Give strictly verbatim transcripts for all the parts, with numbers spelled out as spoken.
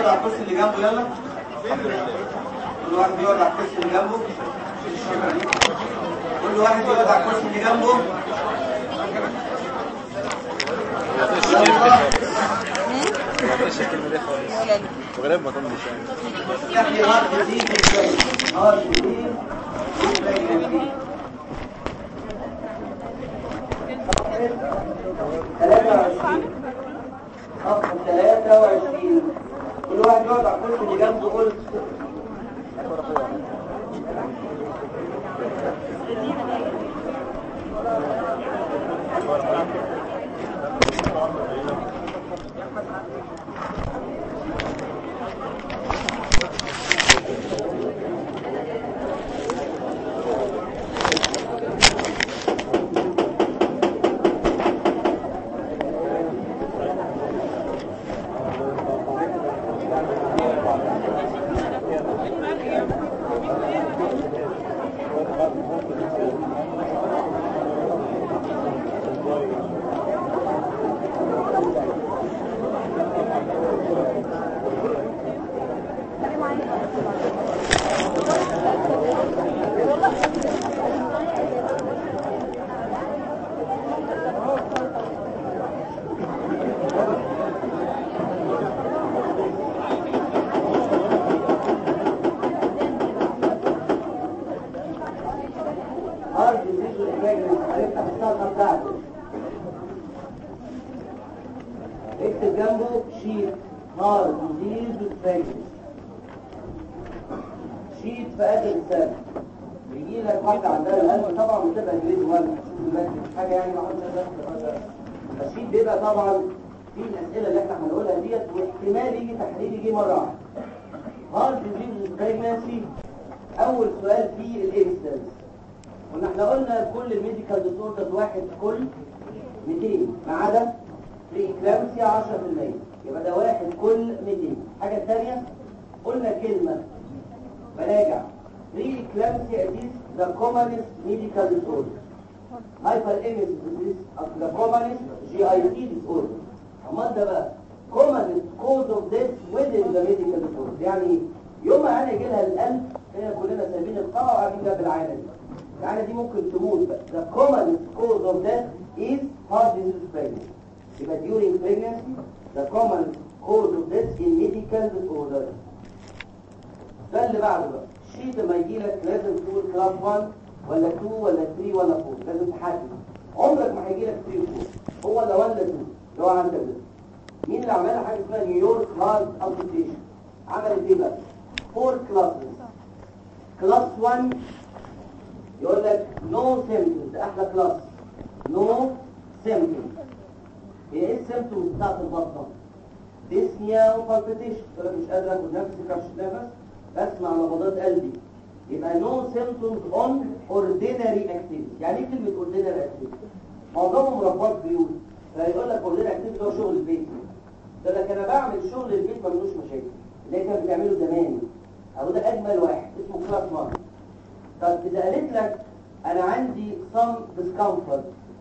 على الكرسي اللي جنبه يلا. كل واحد بيقعد على الكرسي اللي جنبه. كل واحد يقعد على الكرسي اللي جنبه. الكلمة دي خالص وغالبا ما طنش يعني هارد دي ازاي؟ هارد دي ثلاثة وعشرين صفحة ثلاثة وعشرين. كل واحد يقعد على الكرسي اللي جنبه. قلت اكتب جنبه شيت هارد ديزيز بالفاجس. شيت في اخر السنه بيجي لك واحده عندها القلب طبعا بتبقى جريد واحد مش حاجه يعني ما حدش. الشيت بيبقى طبعا في الاسئله اللي احنا هنقولها ديت واحتمال يجي تحليل يجي مره واحده. هارد ديزيز بالفاجس. اول سؤال فيه الاكستنس. كنا احنا قلنا كل الميديكال ديسوردرز واحد كل مئتين ما عدا بريكلامسيا عشرة بالمية، يبقى ده واحد كل مئتين. الحاجه الثانيه قلنا كلمه براجع بريكلامسيا is the commonest medical disorder. hyperemesis is the commonest جي آي تي disorder. اما ده بقى commonest cause of death within the medical disorder. يعني يوم ما انا يجي لها القلب هنا كلنا سايبين القاعه وقاعدين جنب العينه دي. العينه دي ممكن تموت بقى. the commonest cause of death is heart disease pregnancy. يبقى during pregnancy the common cause of death in medical disorder. ده اللي بعده بقى الشيت لما يجي لك لازم تقول كلاس واحد ولا اتنين ولا تلاتة ولا أربعة. لازم تحدد. عمرك ما هيجي لك تلاتة وأربعة هو ولا ولا اتنين اللي هو عندك ده. مين اللي عملها؟ حاجه اسمها نيويورك هارت اسوسيشن. عملت ايه بقى؟ فور كلاسز. كلاس واحد يقول لك نو سيمبتومز. احلى كلاس نو سيمبتومز. هي ايه السيمبتومز بتاعت البطنه؟ ديسنيا وبالبيتيشن. تقول لك مش قادر اخد نفسي كرش نفس بسمع نبضات قلبي. يبقى نو سيمبتومز اون اوردينري اكتيفيتي. يعني ايه كلمه اوردينري اكتيفيتي؟ معظمهم رباط بيوت فيقول لك اوردينري اكتيفيتي هو شغل البيت. يقول لك انا بعمل شغل البيت ملوش مشاكل اللي كانوا بيعملوا زمان. اهو ده اجمل واحد اسمه كلاس واحد. طب اذا قالت لك انا عندي some discomfort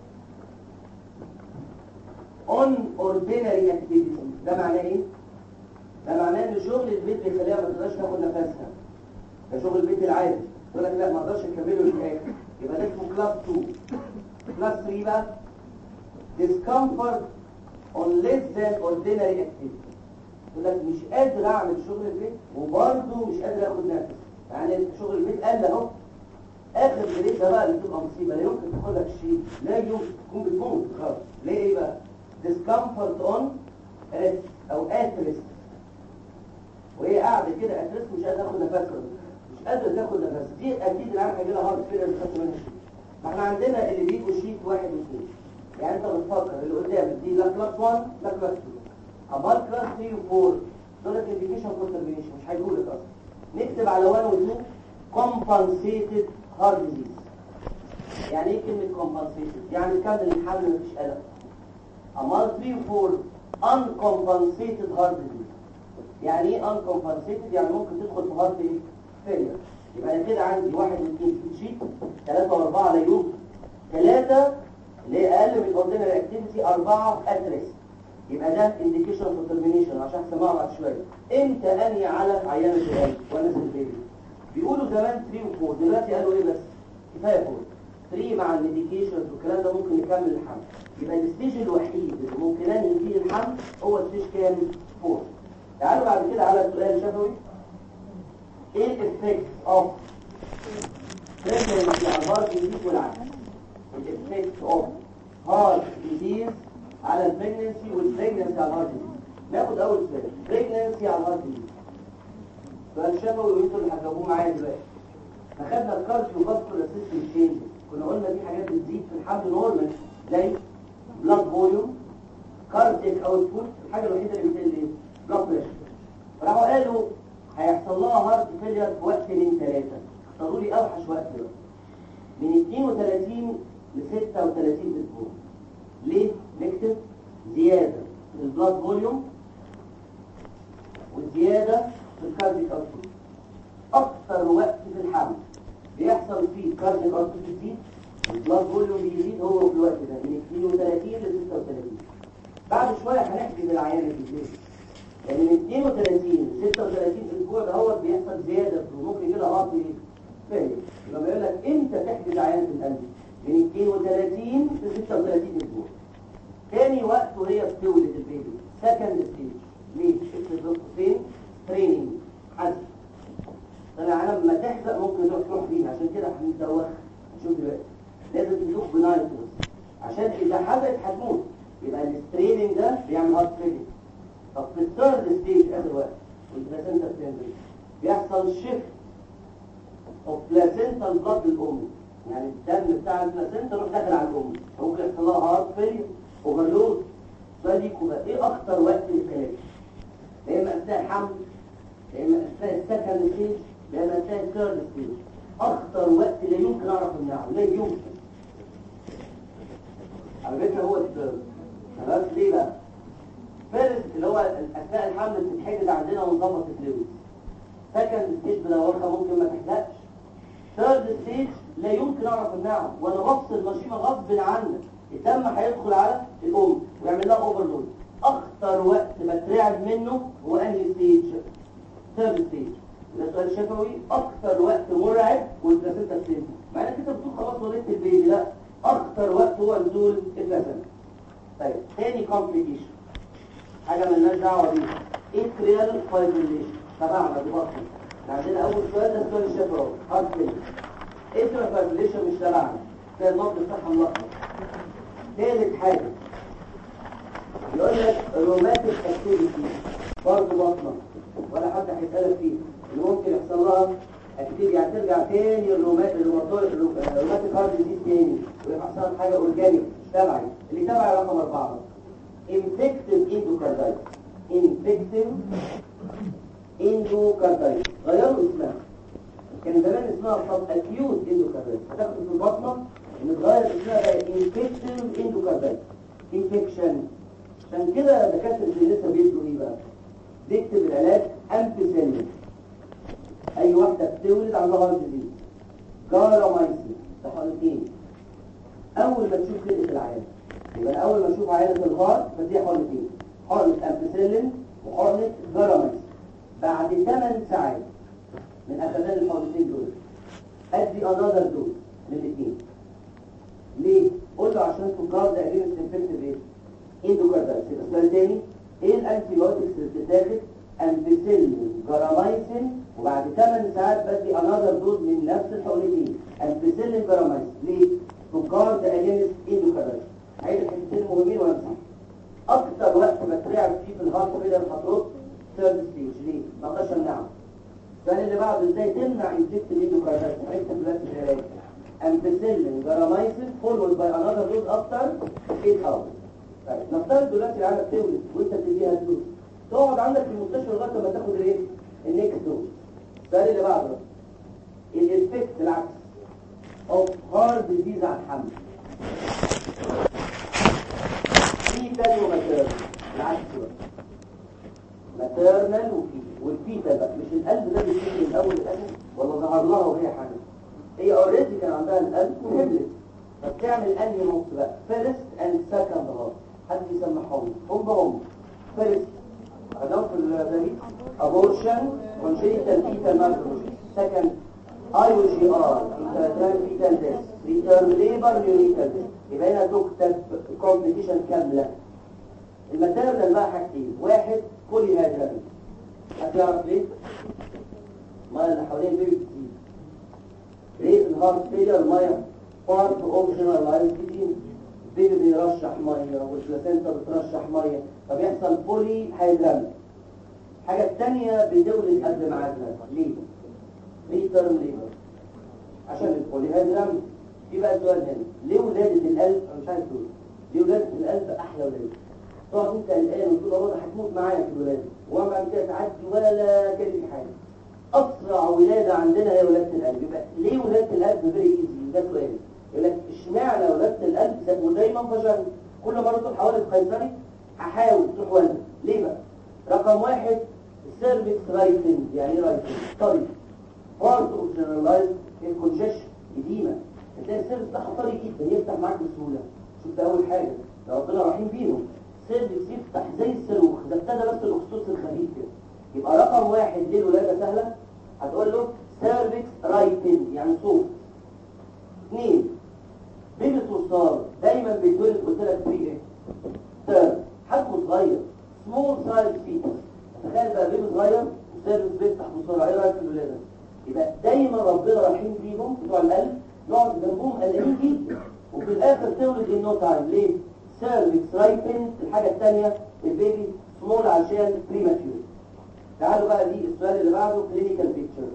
on ordinary activities، ده معناه ايه؟ ده معناه ان شغل البيت بيخليها ما تقدرش تاخد نفسها. ده شغل البيت العادي. يقول لك لا ما اقدرش اكمله للاخر. يبقى ده اسمه كلاس اتنين. كلاس تلاتة بقى discomfort on less than ordinary activities. يقول لك مش قادر اعمل شغل البيت وبرضه مش قادر اخد نفس. يعني شغل البيت قل اهو. اخر بريك ده بقى اللي بتبقى مصيبه. لا يمكن تاخد لك شيء، لا يمكن تكون بتموت خالص. ليه ايه بقى؟ discomfort on rest او at rest. وهي قاعده كده at rest مش قادره تاخد نفسها. مش قادره تاخد نفس. دي اكيد العيال هيجي لها هارت فيلر اللي خدت منها شيء. ما احنا عندنا اللي بيجوا شيت واحد واثنين. يعني انت بتفكر اللي قدامك دي لا كلاس واحد لا كلاس اتنين. امال كلاس تلاتة واربعة دول انديكيشن فور ترمينيشن مش هيقول لك اصلا. نكتب على واحد واتنين compensated heart disease. يعني ايه كلمه compensated؟ يعني كان الحمل مفيش قلق. امال تلاتة واربعة uncompensated heart disease. يعني ايه uncompensated؟ يعني ممكن تدخل في هارت ايه؟ فيلير. يبقى انا كده عندي واحد واثنين في الشيت، ثلاثة واربعة لا يوجد. ثلاثة اللي هي اقل من الاوردينري اكتيفيتي، اربعة اتريس. يبقى ده انديكيشن فور ترمينيشن عشان هسمعه بعد شويه. امتى انهي على عيانه القلب ونزل البيبي؟ بيقولوا زمان ثلاثة و4، دلوقتي قالوا ايه بس؟ كفايه أربعة. ثلاثة مع الميديكيشنز والكلام ده ممكن نكمل الحمل. يبقى الستيج الوحيد اللي ممكن انهي فيه الحمل هو ستيج كام؟ أربعة. تعالوا بعد كده على السؤال الشفوي. ايه الافكت اوف pregnancy على الهارت ديزيز والعكس؟ الافكت اوف هارت ديزيز على البريجننسي والبريجننسي على الهارت ديزيز. ناخد اول سؤال، بريجننسي على الهارت ديزيز. سؤال شفوي وانتوا اللي هتجاوبوه معايا دلوقتي. فخدنا الكارديو فاسكولار سيستم تشينج، كنا قلنا دي حاجات بتزيد في الحمل نورمال زي بلاد فوليوم، كارديك اوتبوت، الحاجه الوحيده اللي بتقل ايه؟ بلاد بريشر. فراحوا قالوا هيحصل لها هارت فيلير في وقت من ثلاثه، اختاروا لي اوحش وقت بقى من اثنين وثلاثين ل ستة وثلاثين اسبوع. ليه؟ نكتب زياده في البلاد فوليوم والزياده في الكارديك اوتبوت. اكثر وقت في الحمل بيحصل فيه الكارديك اوتبوت بيزيد والبلاد فوليوم بيزيد هو في الوقت ده من اثنين وثلاثين ل ستة وثلاثين. بعد شويه هنحجز العيانه في البيت، يعني من اثنين وثلاثين ل ستة وثلاثين اسبوع ده هو بيحصل زياده في ممكن كده هارت فيلير. لما يقول لك امتى تحجز عيانه القلب؟ من اثنين وثلاثين ل ستة وثلاثين اسبوع. تاني وقت وهي بتولد البيبي سكند ستيج. ليه؟ اكتب فين؟ تريننج حذف. طلع لما تحزق ممكن تروح تروح فيها، عشان كده هندوخ. هنشوف دلوقتي لازم تدوخ بنايتروس عشان اذا حزقت هتموت. يبقى الستريننج ده بيعمل هارت فيلير. طب في الثيرد ستيج اخر وقت والبلاسنتا بتنزل بيحصل شيفت اوف بلاسنتا البلد الام، يعني الدم بتاع البلاسنتا يروح داخل على الام، ممكن يحصل لها هارت فيلير اوفرلود. سؤال ليكوا بقى، ايه اخطر وقت للخلايا؟ يا اما اثناء الحمل، يا اما اثناء السكند ستيج، يا اما اثناء الثيرد ستيج. اخطر وقت لا يمكن اعرف امنعه، لا يمكن. على فكره هو الثيرد. خلاص ليه بقى؟ فيرست اللي هو اثناء الحمل بتتحجز عندنا ونظبط الفلويد. سكند ستيج بنورها ممكن ما تحلقش. ثيرد ستيج لا يمكن اعرف امنعه، وانا بفصل مشيمه غصب عنك الدم هيدخل على الام ويعمل لها اوفرلود. اخطر وقت بترعب منه هو انهي ستيج؟ ثيرد ستيج. ده سؤال شفوي. اكثر وقت مرعب والبلاسنتا ستيج، مع انك انت بتقول خلاص ولدت البيبي، لا، اكثر وقت هو نزول البلاسنتا. طيب تاني كومبليكيشن حاجه مالناش دعوه بيها، اتريال فايبريليشن. تبعنا دي بطل. عندنا اول سؤال ده سؤال الشفوي هارت فيلير. اتريال فايبريليشن مش تبعنا، ده النقط بتاعها ملخبط. ثالث حاجه يقول لك روماتيك اكتيفيتي برضه بطنه ولا حد هيسالك فيه، اللي ممكن يحصل لها اكتيفيتي يعني ترجع تاني الروماتيك الروماتيك هارت ديزيز تاني ويحصل حاجه اورجانيك مش تبعي. اللي تبعي رقم اربعه انفكتيف اندوكاردايتس. انفكتيف اندوكاردايتس غيروا اسمها، كان زمان اسمها طب اكيوت اندوكاردايتس، هتاخد في البطنه نتغير اسمها بقى انفكتيف اندوكاردايتس انفكشن. عشان كده دكاتره اللي لسه بيدوا ايه بقى؟ بيكتب العلاج امبيسيلين. اي واحده بتولد عندها هارت ديزيز جارامايسين ده حقنتين. اول ما تشوف خلقه العيان يبقى انا اول ما اشوف عيانه الهارت بديها حقنتين، حقنه امبيسيلين وحقنه جارامايسين. بعد ثمان ساعات من اخذان الحقنتين دول ادي انذر دوز من الاثنين. ليه؟ قول له عشان تجارد اجينست انفكتيف ايه؟ اندوكاردايتس. يبقى السؤال تاني، ايه الانتي بايوتكس اللي بتتاخد؟ امبيسيلين جارامايسين، وبعد ثمان ساعات بدي انذر دوز من نفس الحقنتين امبيسيلين جارامايسين. ليه؟ تجارد اجينست اندوكاردايتس. عايز الحتتين مهمين وامسح. اكتر وقت بترعب فيه في الهارت فيلير هترد ثيرد ستيج. ليه؟ ما اقدرش امنعه. السؤال اللي بعده ازاي تمنع انفكت الاندوكاردايتس؟ هنكتب دلوقتي العلاج امبيسيلين جارامايسين فولود باي انذر دوز افتر ثمانية hours. طيب نفترض دلوقتي العيله بتولد وانت بتديها دوز، تقعد عندك في المستشفى لغايه ما تاخد الايه؟ النكست دوز. السؤال اللي بعده الافكت العكس اوف هارت ديزيز على الحمل. فيتال وماتيرنال، العكس بقى ماتيرنال وفيتال. والفيتال بقى مش القلب ده بيشتغل من اول الاخر ولا ظهر لها وهي حامل؟ هي اوريدي كان عندها القلب وهبلت، فبتعمل انهي نص بقى؟ فيرست اند سكند هارت. حد يسمعهم هم بهم ماكروج. سكند اي او جي ار انتراتران فيتال تيست ريتيرن ليبر نيونيتال تيست. يبقى هنا تكتب كومبليكيشن كامله. الماتيرنال بقى حاجتين، واحد بولي هيدرامي. هتعرف ليه؟ الميه اللي حوالين البيبي كتير. ليه الهارت فيلر الميه بارت اوف جنرالايز كتير. البيبي بيرشح ميه والبلاسينتا بترشح ميه فبيحصل بولي هيدرامي. الحاجه الثانيه بتولد قبل ميعادها. ليه؟ ريتيرن ليبر عشان البولي هيدرامي. في بقى سؤال هنا، ليه ولاده القلب انا مش عايز تقول ليه ولاده القلب احلى ولاده؟ تقعد انت قلقان وتقول والله هتموت معايا في الولاده وبعد كده تعدي ولا كان في حاجه. اسرع ولاده عندنا هي ولاده القلب. يبقى ليه ولاده القلب فيري ايزي؟ ده سؤال. يقول لك اشمعنى ولاده القلب ودايما فشل كل مره تروح حوالي قيصري هحاول تروح ولد. ليه بقى؟ رقم واحد السيرفكس رايتنج. يعني ايه رايتنج؟ طري بارت اوف جنرالايز الكونجيشن اديمه. هتلاقي السيرفكس ده طري جدا يفتح معاك بسهوله. شوف ده اول حاجه ده ربنا رحيم بيهم. السيرفكس يفتح زي الصاروخ. ده ابتدى بس الاخصوص الخفيف كده. يبقى رقم واحد ليه الولاده سهله؟ هتقول له سيرفكس رايتنج يعني صوت. اثنين بيبي صرصار دايما بيتولد قلت لك فيه ايه؟ ثيرد حجمه صغير سمول سايز فيتس. تخيل بقى بيبي صغير والسيرفكس بيفتح بسرعه. ايه رايك في الولاده؟ يبقى دايما ربنا رحيم بيهم بتوع القلب. نقعد جنبهم قلقانين جدا وفي الاخر تولد ان نو تايم. ليه؟ سيرفكس رايتنج. الحاجه الثانيه البيبي سمول عشان بريماتيور. تعالوا بقى دي السؤال اللي بعده كلينيكال بيكتشر.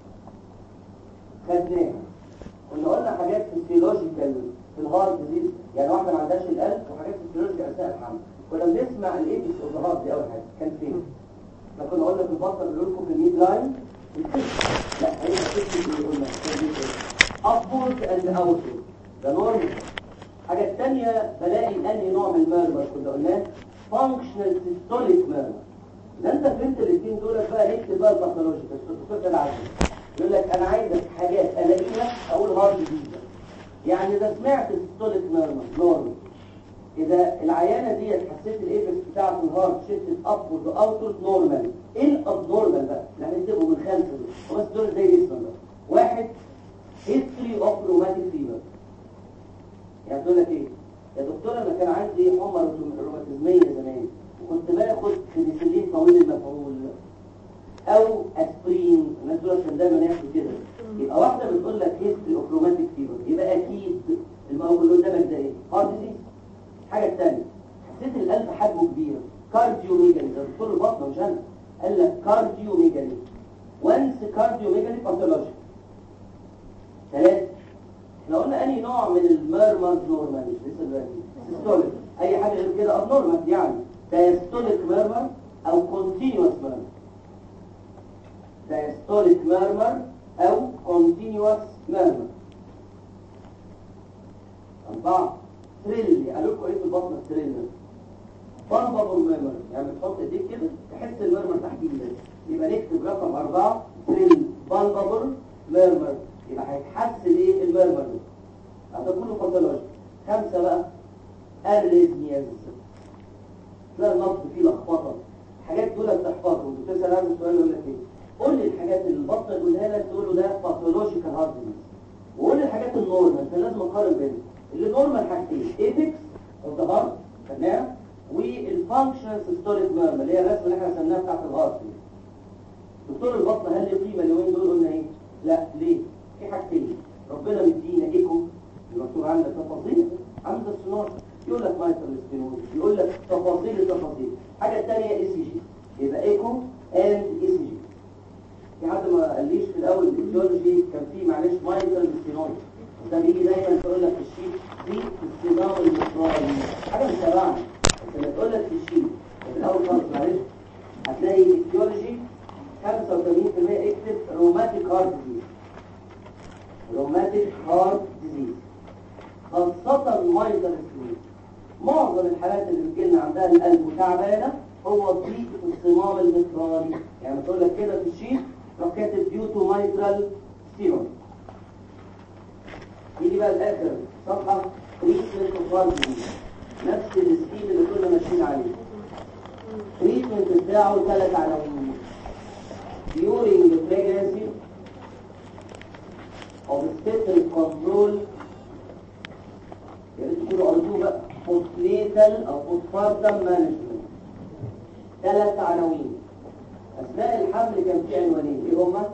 خدناها كنا قلنا حاجات فيسيولوجيكال في الهارت ديزيز يعني واحده ما عندهاش القلب وحاجات فيسيولوجيكال اثناء الحمل. كنا بنسمع الايبكس اوف ذا هارت دي اول حاجه كان فين؟ احنا كنا قلنا في البطن بنقول لكم في الميد لاين لا هي الفكره اللي قلنا ابورد اند اوتورد ده نورمال. الحاجه الثانيه بلاقي انهي نوع من الميرمر كنا قلناه فانكشنال سيستوليك ميرمر. ده انت فهمت الاثنين دول بقى نكتب بقى الباثولوجي بس الدكتور ده عايز يقول لك انا عايزك حاجات الاقيها اقول هارد ديزيز. يعني اذا سمعت سيستوليك نورمال نورمال اذا العيانه ديت حسيت الايبكس بتاعه الهارت شيفتد ابورد واوتورد نورمال. ايه الابنورمال بقى؟ يعني نكتبه من خمسه دول بس دول زي جسمك بقى. واحد هيستوري اوف روماتيك فيبر. يعني تقول لك ايه؟ يا دكتور انا كان عندي حمى روماتيزميه زمان وكنت باخد بنسلين طويل المفعول او اسبرين. الناس دول عشان دايما ياخدوا كده. يبقى واحده بتقول لك هيستوري اوف روماتيك فيبر يبقى اكيد الموجود اللي قدامك ده ايه؟ هارت ديزيز. الحاجه الثانيه حسيت القلب حجمه كبير كارديو ميجالي. ده دكتور البطنه مش انا قال لك كارديو ميجالي. وانس كارديو ميجالي باثولوجي. ثلاثه احنا قلنا انهي نوع من الميرمرز نورمال لسه دلوقتي سيستوليك. اي حاجه غير كده اب نورمال يعني دايستوليك ميرمر او كونتينيوس ميرمر. دايستوليك ميرمر او كونتينيوس ميرمر. أربعة تريل. قالوا لكم ايه في البطن التريل؟ بامبابل ميرمر يعني بتحط ايديك كده تحس الميرمر تحت ايدك. يبقى نكتب رقم أربعة تريل بامبابل ميرمر. يبقى هيتحس ايه الميرمر ده؟ هذا كله باثولوجي. خمسة بقى اريزمياز. تلاقي النبض فيه لخبطه. الحاجات دول بتحفظهم. بتسال عنه السؤال يقول لك ايه؟ قول لي الحاجات اللي البطن يقولها لك تقول له ده باثولوجيكال هارت ديزيز. وقول لي الحاجات النورمال. انت لازم اقارن بينهم. اللي نورمال حاجتين ايبكس اوف ذا هارت خدناها والفانكشنال سيستوليك ميرمر اللي هي الرسمه اللي احنا رسمناها بتاعت الهارت دي. دكتور البطن هل له قيمه اليومين دول؟ قلنا ايه؟ لا. ليه؟ في حاجتين ربنا مدينا ايكو المكتوب عندك تفاصيل عند الصناعه يقول لك مايترال ستينوز يقول لك تفاصيل التفاصيل. الحاجه الثانيه اي سي جي. يبقى ايكو اند اي سي جي. في حد ما قاليش في الاول الفيزيولوجي كان في معلش مايترال ستينوز ده بيجي دايما تقول لك في الشيت دي الصدام المصري حاجه مش تبعنا بس لما تقول لك في الشيت في الاول خالص معلش هتلاقي الفيزيولوجي خمسة وثمانين بالمية اكتب روماتيك هارت ديزيز. روماتيك هارت ديزيز خاصة مايترال ستينوز. معظم الحالات اللي بتجيلنا عندها القلب وتعبانه هو ضيق في الصمام المترالي. يعني تقول لك كده في الشيت روح كاتب ديو تو مايترال ستينوز. يجي بقى الاخر صفحه تريتمنت اوف هارت ديزيز نفس السكيم اللي كنا ماشيين عليه. تريتمنت بتاعه ثلاث عناوين. during the pregnancy obstetric control يا ريت تقولوا ارجوه بقى postnatal او postpartum management. ثلاث عناوين. اثناء الحمل كان في عنوانين، ايه هما؟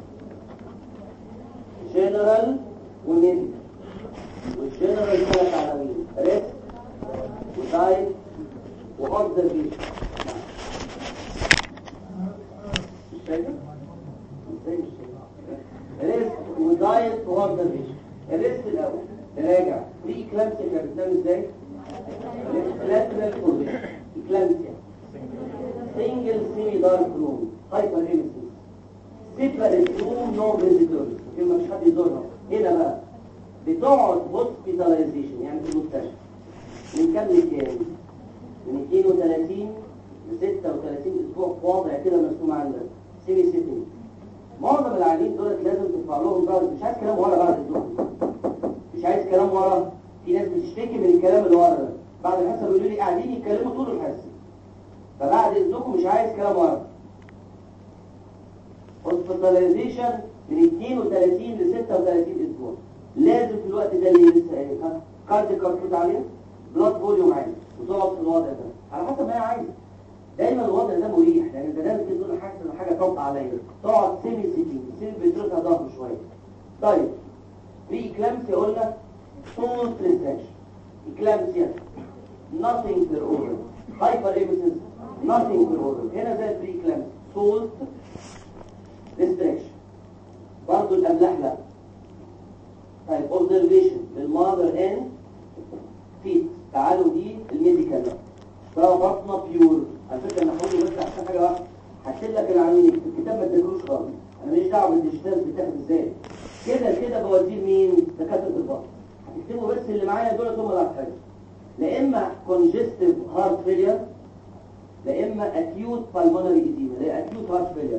جنرال وميديكال. والجنرال ثلاث عناوين، ريسك ودايت واوبزرفيشن. مش فاكر؟ ازاي مش فاكر؟ ريسك ودايت واوبزرفيشن. الريسك الاول نراجع بري كلامسيا كانت بتنام ازاي؟ لاترال بوزيشن كلامسيا سنجل سيمي دارك روم هايبر هيمسيس سيبريت روم نو فيزيتورز يبقى مش حد يزورها. هنا بقى بتقعد هوسبيتاليزيشن يعني في المستشفى من كام لكام؟ من اثنين وثلاثين ل ستة وثلاثين اسبوع في وضع كده مرسوم عندك سيمي سيتنج. معظم العيانين دول لازم تدفع لهم بعد، مش عايز كلام ورا بعد الدكتور، مش عايز كلام ورا. في ناس بتشتكي من الكلام اللي ورا ده، بعد الحصه بيقولوا لي قاعدين يتكلموا طول الحصه، فبعد اذنكم مش عايز كلام ورا. هوسبيتاليزيشن من اثنين وثلاثين ل ستة وثلاثين اسبوع. لازم في الوقت ده اللي لسه ايه كاردياك كاركوت عاليه، بلاد فوليوم عالي، وتقعد في الوضع ده على حسب ما هي عايزه. دايما الوضع ده مريح لان انت لازم تقول حاسس ان حاجه توقع عليا، تقعد سيمي سيتنج سيمي بترفع ضغط شويه. طيب في اكلامسيا قلنا سول ريستريكشن. اكلامسيا nothing per order. hyperemesis nothing per order. هنا زي البري اكلامسيا سول ريستريكشن. برضه الاملاح لا. طيب اوبزرفيشن للماذر اند فيت. تعالوا دي الميديكال بقى. بقى بطنه بيور. على فكره انا هقول بس عشان حاجه واحده، هكتب لك العناوين في الكتاب ما تدروش خالص، انا ماليش دعوه بالديجيتال بتاخد ازاي. كده كده بوديه مين؟ دكاتره البطن. هتكتبوا بس اللي معايا دول هم اللي هتحتاجوا. لا اما كونجستيف هارت فيلير، لا اما اكيوت بالمونري ايديما، لا اكيوت هارت فيلير.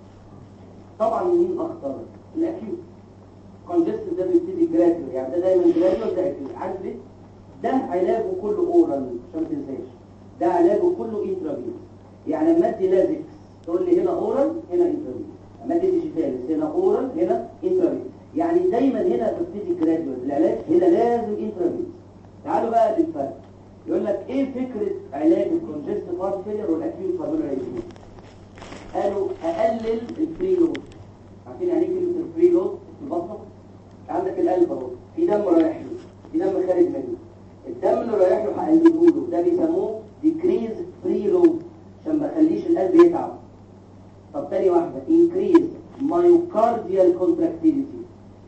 طبعا مين اخطر؟ الاكيوت. كونجستيف ده بيبتدي جراديول، يعني ده دايما جراديول ده اكيوت. عارف ليه؟ ده علاجه كله اورال عشان ما تنساش. ده علاجه كله انترافينوس. يعني لما ادي لازكس تقول لي هنا اورال هنا انترافينوس، لما ادي ديجيتالس هنا اورال هنا انترافينوس. يعني دايما هنا بتبتدي جراديول، العلاج هنا لازم انترافينوس. تعالوا بقى للفرق. يقول لك ايه فكره علاج الكونجستيف هارت فيلير والاكيوت بالمونري ايديما؟ قالوا اقلل الفري لود. عارفين يعني ايه كلمه الفري لود في البطن؟ عندك القلب اهو في دم رايح له، في دم خارج منه. الدم اللي رايح له هقلله له، ده بيسموه decrease free load عشان ما اخليش القلب يتعب. طب تاني واحده increase myocardial contractility،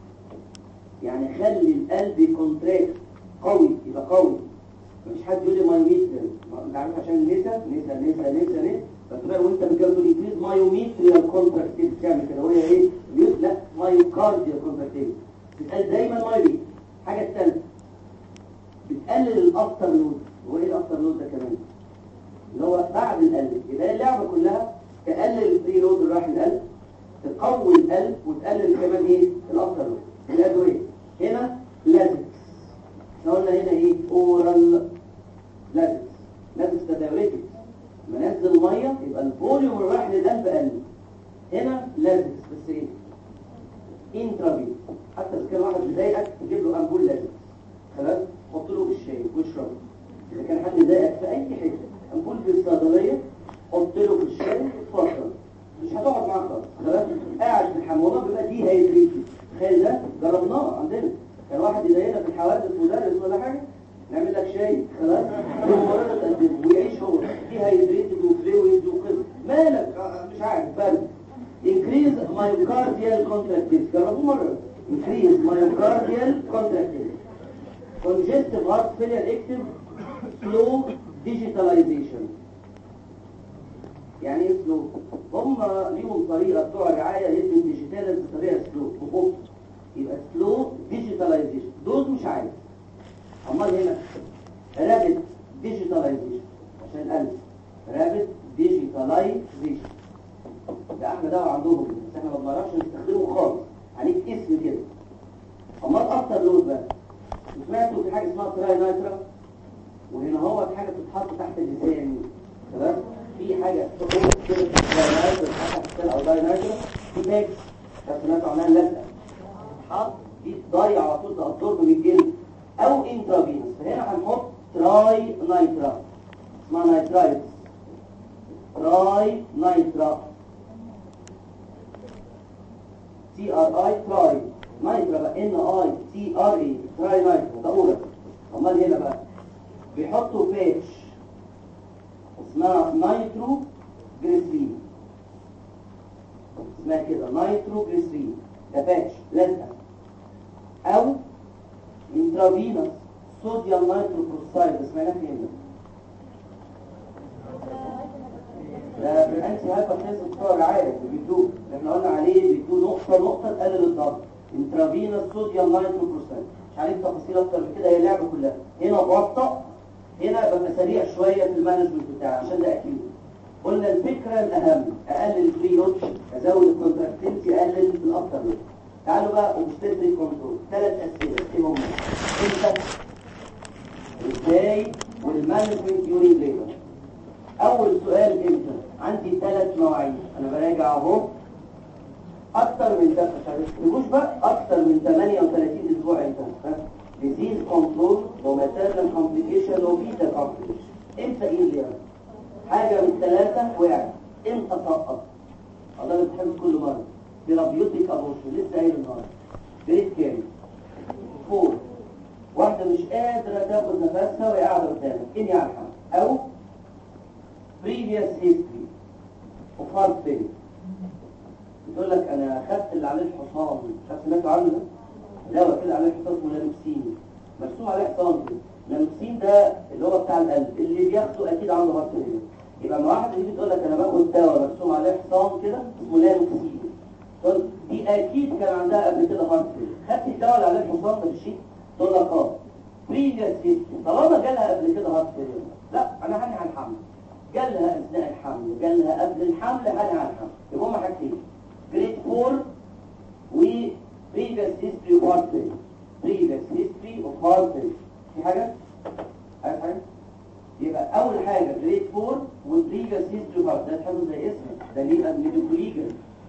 يعني خلي القلب يكونتراكت قوي، يبقى قوي. مفيش حد يقول لي مايوميتريال، انت عارف عشان نسا نسا نسا نسا نسا فتبقى وانت بتجاوب تقول increase myometrial contractility، تعمل كده وهي ايه؟ لا myocardial contractility. بتقال دايما مايوميتريال. حاجه الثالثه بتقلل الافتر لود. هو ايه الافتر لود ده كمان؟ اللي هو بعد القلب. يبقى اللعبه كلها تقلل الفري لود اللي رايح القلب، تقوي القلب، وتقلل كمان ايه؟ الافتر لود. الادويه هنا لازكس. احنا قلنا هنا ايه؟ اورال لازكس. لازكس ده دايوريتكس، منزل ميه يبقى الفوليوم اللي رايح للقلب قل. هنا لازكس بس ايه؟ انترافينوس. حتى اذا كان واحد بيضايقك تجيب له امبول لازكس، خلاص حط له في الشاي واشربه. اذا كان حد ضايقك في اي حته امبول في الصيدليه حط له في الشاي اتفضل، مش هتقعد معاه خالص. خلاص قاعد في الحمام بيبقى دي هيدريتد. تخيل ده جربناه عندنا، كان واحد يضايقنا في الحوادث مدرس ولا حاجه نعمل لك شاي خلاص المرضى تقدم ويعيش هو دي هيدريتد وفلويد وقصه مالك مش عارف برد. increase myocardial contractility، جربوه مره. increase myocardial contractility. congestive heart failure active slow digitalization. يعني ايه سلو؟ هم ليهم طريقه بتوع الرعايه يدوا الديجيتال بطريقه سلو ببطء، يبقى سلو ديجيتاليزيشن. دوز مش عايز. امال هنا رابد ديجيتاليزيشن عشان القلب، رابد ديجيتاليزيشن. ده احنا دواء عندهم بس احنا ما بنعرفش نستخدمه خالص، عليك اسم كده. امال اكتر لود بقى سمعتوا في حاجه اسمها تراي نايترا، وهنا هو في حاجه بتتحط تحت اللسان. تمام؟ في حاجه تحط كده تراي نايترا تحت اللسان او داي نيترا تاكس بس سمعتوا عنها لا حط دي ضايع على طول تأثر من الجلد او انترافينوس. فهنا هنحط تراي نيترا اسمها نيترايتس تراي نيترا تي ار اي تراي نيترا بقى ان اي تي ار اي تراي نيترا ده اولى. امال هنا بقى بيحطوا باتش اسمها نيترو جليسرين اسمها كده نيترو جليسرين ده باتش لازقه او انترافينوس صوديوم نيترو كلورايد اسمها فين ده بالانتي هايبرتنسيف بتوع العادي بيدوه احنا قلنا عليه بيدوه نقطه نقطه تقلل الضغط انترافينوس صوديوم نيترو كلورايد. مش عارف تفاصيل اكتر من كده، هي اللعبه كلها هنا ببطأ هنا ببقى سريع شويه في المانجمنت بتاعي عشان ده اكيد. قلنا الفكره الاهم اقلل الفري لود ازود الكونتراكتيلتي اقلل الافتر لود. تعالوا بقى اوبستريك كنترول ثلاث اسئله ايه هم؟ امتى ازاي والمانجمنت يورين ليبر. اول سؤال امتى؟ عندي ثلاث مواعيد انا براجع اهو اكتر من ده مش بقى اكتر من ثمانية وثلاثين اسبوع امتى ديزيز كنترول وماتيرنال كومبليكيشن وفيتا كومبليكيشن. امتى ايه اللي يعني حاجه من ثلاثه وقعت امتى سقط الله بتحب كل مره ثيرابيوتيك ابورشن لسه قايل النهارده بريد كام فور واحده مش قادره تاخد نفسها وهي قاعده قدامك اني على الحمل او previous history of heart failure. بتقول لك انا خدت اللي عليه الحصان مش سمعتوا عنه ده دواء كده عليه حصان اسمه لانوكسين مرسوم عليه حصان كده. لانوكسين ده اللي هو بتاع القلب اللي بياخده اكيد عنده هارت فيلير. يبقى ما واحد يجي تقول لك انا باخد دواء مرسوم عليه حصان كده اسمه لانوكسين دي اكيد كان عندها قبل كده هارت فيلير. خدت الدواء اللي عليه الحصان ده بالشيء تقول لك اه previous history طالما جالها قبل كده هارت فيلير لا انا هنهي عن الحمل جالها اثناء الحمل جالها قبل الحمل هنهي عن الحمل. يبقى هم حاجتين جريد فور و previous history of heart failure previous history of heart failure. في حاجة؟ عايز حاجة؟ يبقى أول حاجة جريد فور و previous history of heart ده تحفظه زي اسمه ده ليه ميديكوليجر.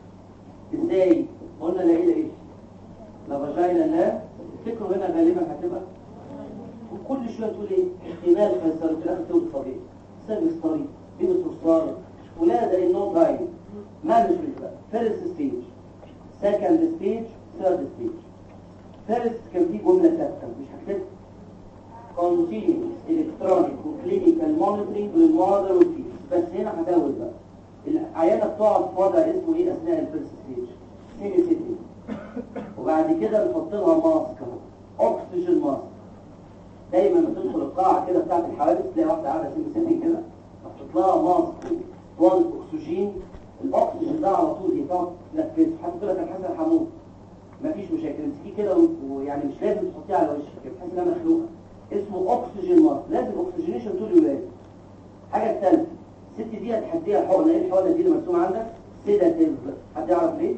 ازاي؟ قلنا لا ايه لا ايه لا فاجينا لا تفتكروا هنا غالبا هتبقى وكل شوية تقول ايه احتمال قيصري في الآخر تقول طبيعي سيرفيس طريق بيبس وصار ولادة النوم رايد مانجمنت بقى فيرست ستيج سكند ستيج ثيرد ستيج. فيرست كان في جملة ثابتة مش هكتبها continuous electronic وكلينيكال مونيتورنج للمرضى والفيس بس هنا هزود بقى العيانة بتقعد في وضع اسمه ايه اثناء الفيرست ستيج سيمي سيتنج وبعد كده نحط لها ماسك اهو اكسجين ماسك. دايما لما تدخل القاعة كده بتاعت الحوادث تلاقي واحدة قاعدة سيمي سيتنج كده محطوط لها ماسك طوال اكسجين الاكسجين ده على طول يقعد تنفسه حتى لك الحسن حمود مفيش مشاكل تمسكيه كده ويعني مش لازم تحطيه على وشك كده تحس انها مخلوقه اسمه اكسجين ماسك لازم اكسجينيشن طول الولاده. الحاجه الثالثه الست دي هتحديها حقنه ايه الحقنه دي اللي مرسومه عندك سيداتيف حد يعرف ليه؟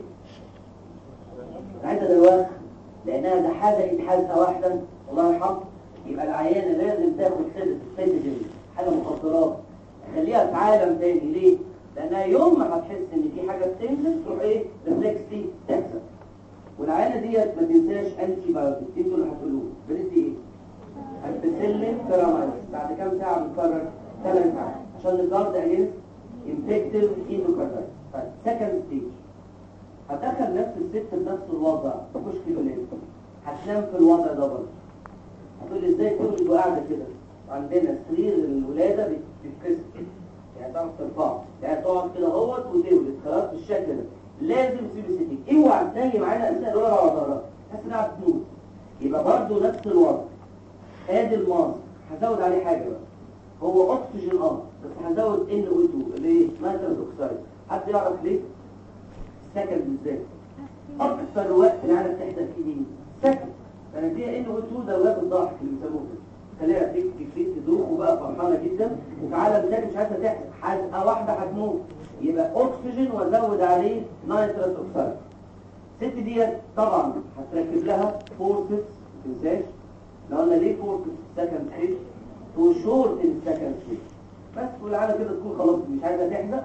عايزه دواء لانها ده حاجه حاجه واحده الله يرحمه يبقى العيانه لازم تاخد سيداتيف حاجه مخدرات خليها في عالم تاني ليه؟ لانها يوم ما هتحس ان في حاجه بتنزل تروح ايه ريفلكس دي تحصل. والعينه ديت ما تنساش انتي بايوتيك انتوا اللي هتقولوه بندي ايه هتبسلم بيراميد بعد كام ساعه بنكرر ثلاث ساعات عشان الجارد اجينست انفكتيف اندوكاردايتس. طيب سكند ستيج هتدخل نفس الست بنفس الوضع مفيش كيلو ليه هتنام في الوضع ده برضه. هتقول ازاي تولد وقاعده كده عندنا سرير الولاده بيتكسر يعني تعرف ترفعه يعني تقعد كده اهوت وتولد خلاص بالشكل ده لازم تسيب ستيك اوعى تنيم معانا انسان ولا على ظهرها تحس انها بتموت. يبقى برضه نفس الوضع ادي الماس هزود عليه حاجه بقى هو اكسجين اه بس هزود ان او اتنين اللي هي نيتروس اوكسيد. حد يعرف ليه؟ سكند ازاي اكتر وقت العالم بتحدث فيه مين؟ سكند يعني فيها ان او اتنين ده ولاد الضحك اللي بيسموه خليها فيك تكفيك تدوخ وبقى فرحانه جدا وفي عالم تاني مش عايزه تحدث حلقه واحده هتموت يبقى اكسجين وازود عليه نيتروس اوكسيد. الست ديت طبعا هتركب لها فورسز ما تنساش لو قلنا ليه فورسز سكند ستيج تو شورت السكند ستيج بس والعاده كده تكون خلاص مش عايزه تحدث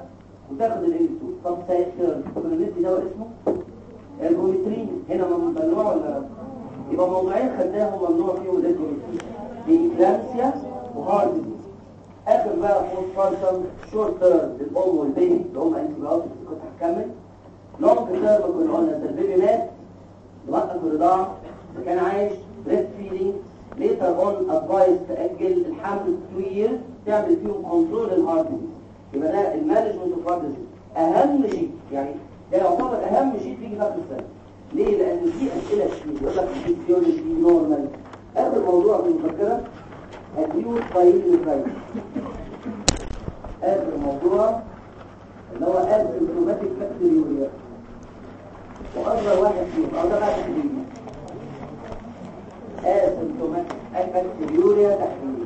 وتاخد ال إل تو. طب سايكتيرن كنا ندي دواء اسمه الجومترين، هنا ممنوع ولا لا؟ يبقى موضوعين خدناهم ممنوع فيهم الجومترين، بإكلامسيا وهارد ديزيز. اخر بقى بوست بارتم شورت تيرم للام والبيبي اللي هم انتي بايوتكس كنت هكمل. لونج تيرم كنا قلنا ده البيبي مات وقت الرضاعه كان عايش بريست فيدنج، ليتر اون ادفايس تاجل الحمل تو ييرز تعمل فيهم كنترول للهارت ديزيز. يبقى ده المانجمنت اوف هارت ديزيز اهم شيء، يعني ده يعتبر اهم شيء بيجي في اخر السنه. ليه؟ لان في اسئله كتير يقول لك الفيزيولوجي نورمال. اخر موضوع في المذكره اكيوت بايلوفرايتس. اخر موضوع اللي هو اسيمبتوماتيك بكتيريوريا، واصغر واحد فيهم او ده بقى تحليلي اسيمبتوماتيك بكتيريوريا تحليلي.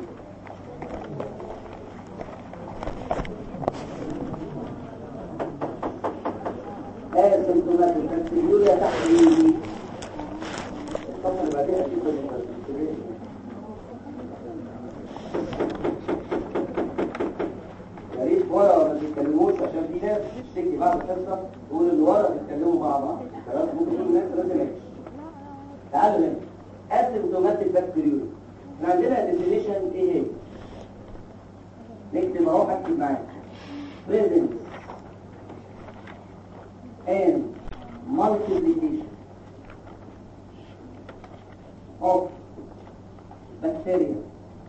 اسيمبتوماتيك بكتيريوريا تحليلي. الصفحه اللي بعديها دي ورا ما بيتكلموش عشان في ناس بتشتكي بعد الحصه تقول اللي ورا بيتكلموا مع بعض، خلاص ممكن يكون الناس لازم يمشي. تعالوا هنا اسيمبتوماتيك بكتيريوريا. احنا عندنا ديفينيشن ايه هي؟ نكتب اهو، اكتب معاك presence and multiplication of bacteria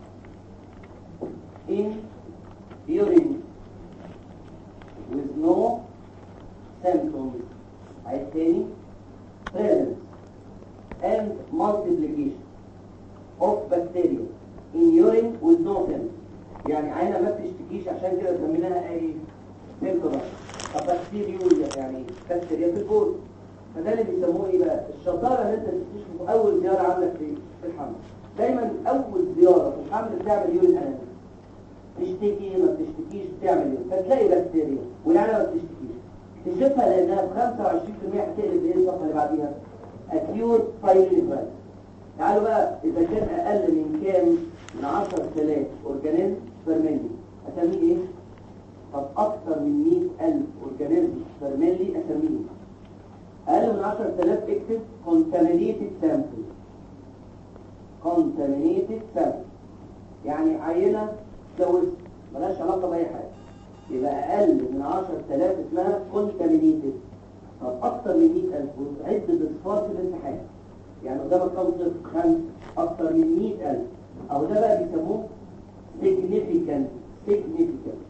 in urine with no symptoms. عايز تاني presence and multiplication of bacteria in urine with no symptoms. يعني عينة ما بتشتكيش عشان كده سميناها ايه؟ سيمتومات. طب بكتيريوريا يعني بكتيريا في البول، فده اللي بيسموه ايه بقى؟ الشطاره اللي انت تكتشفه اول زياره عندك في في الحمل. دايما اول زياره في الحمل بتعمل يورين اناليسيس. تشتكي ما بتشتكيش بتعمل ايه؟ فتلاقي بكتيريا والعينه ما بتشتكيش. تكتشفها لانها ب خمسة وعشرين بالمية هتقلب ايه الصفحه اللي بعديها؟ اكيوت بايلوفرايتس. تعالوا بقى اذا كان اقل من كام؟ من عشرة آلاف اورجانيزم بير ملي اسميه ايه؟ طب اكثر من مئة ألف اورجانيزم بير ملي اسميه اقل من عشرة آلاف اكتب contaminated sample. contaminated sample يعني عينه تلوث ملهاش علاقه باي حاجه، يبقى اقل من عشرة آلاف اسمها contaminated. طب اكثر من مئة ألف عد باصفار في الامتحان، يعني قدامك كام صفر؟ خمس. اكثر من مئة ألف او ده بقى بيسموه significant significant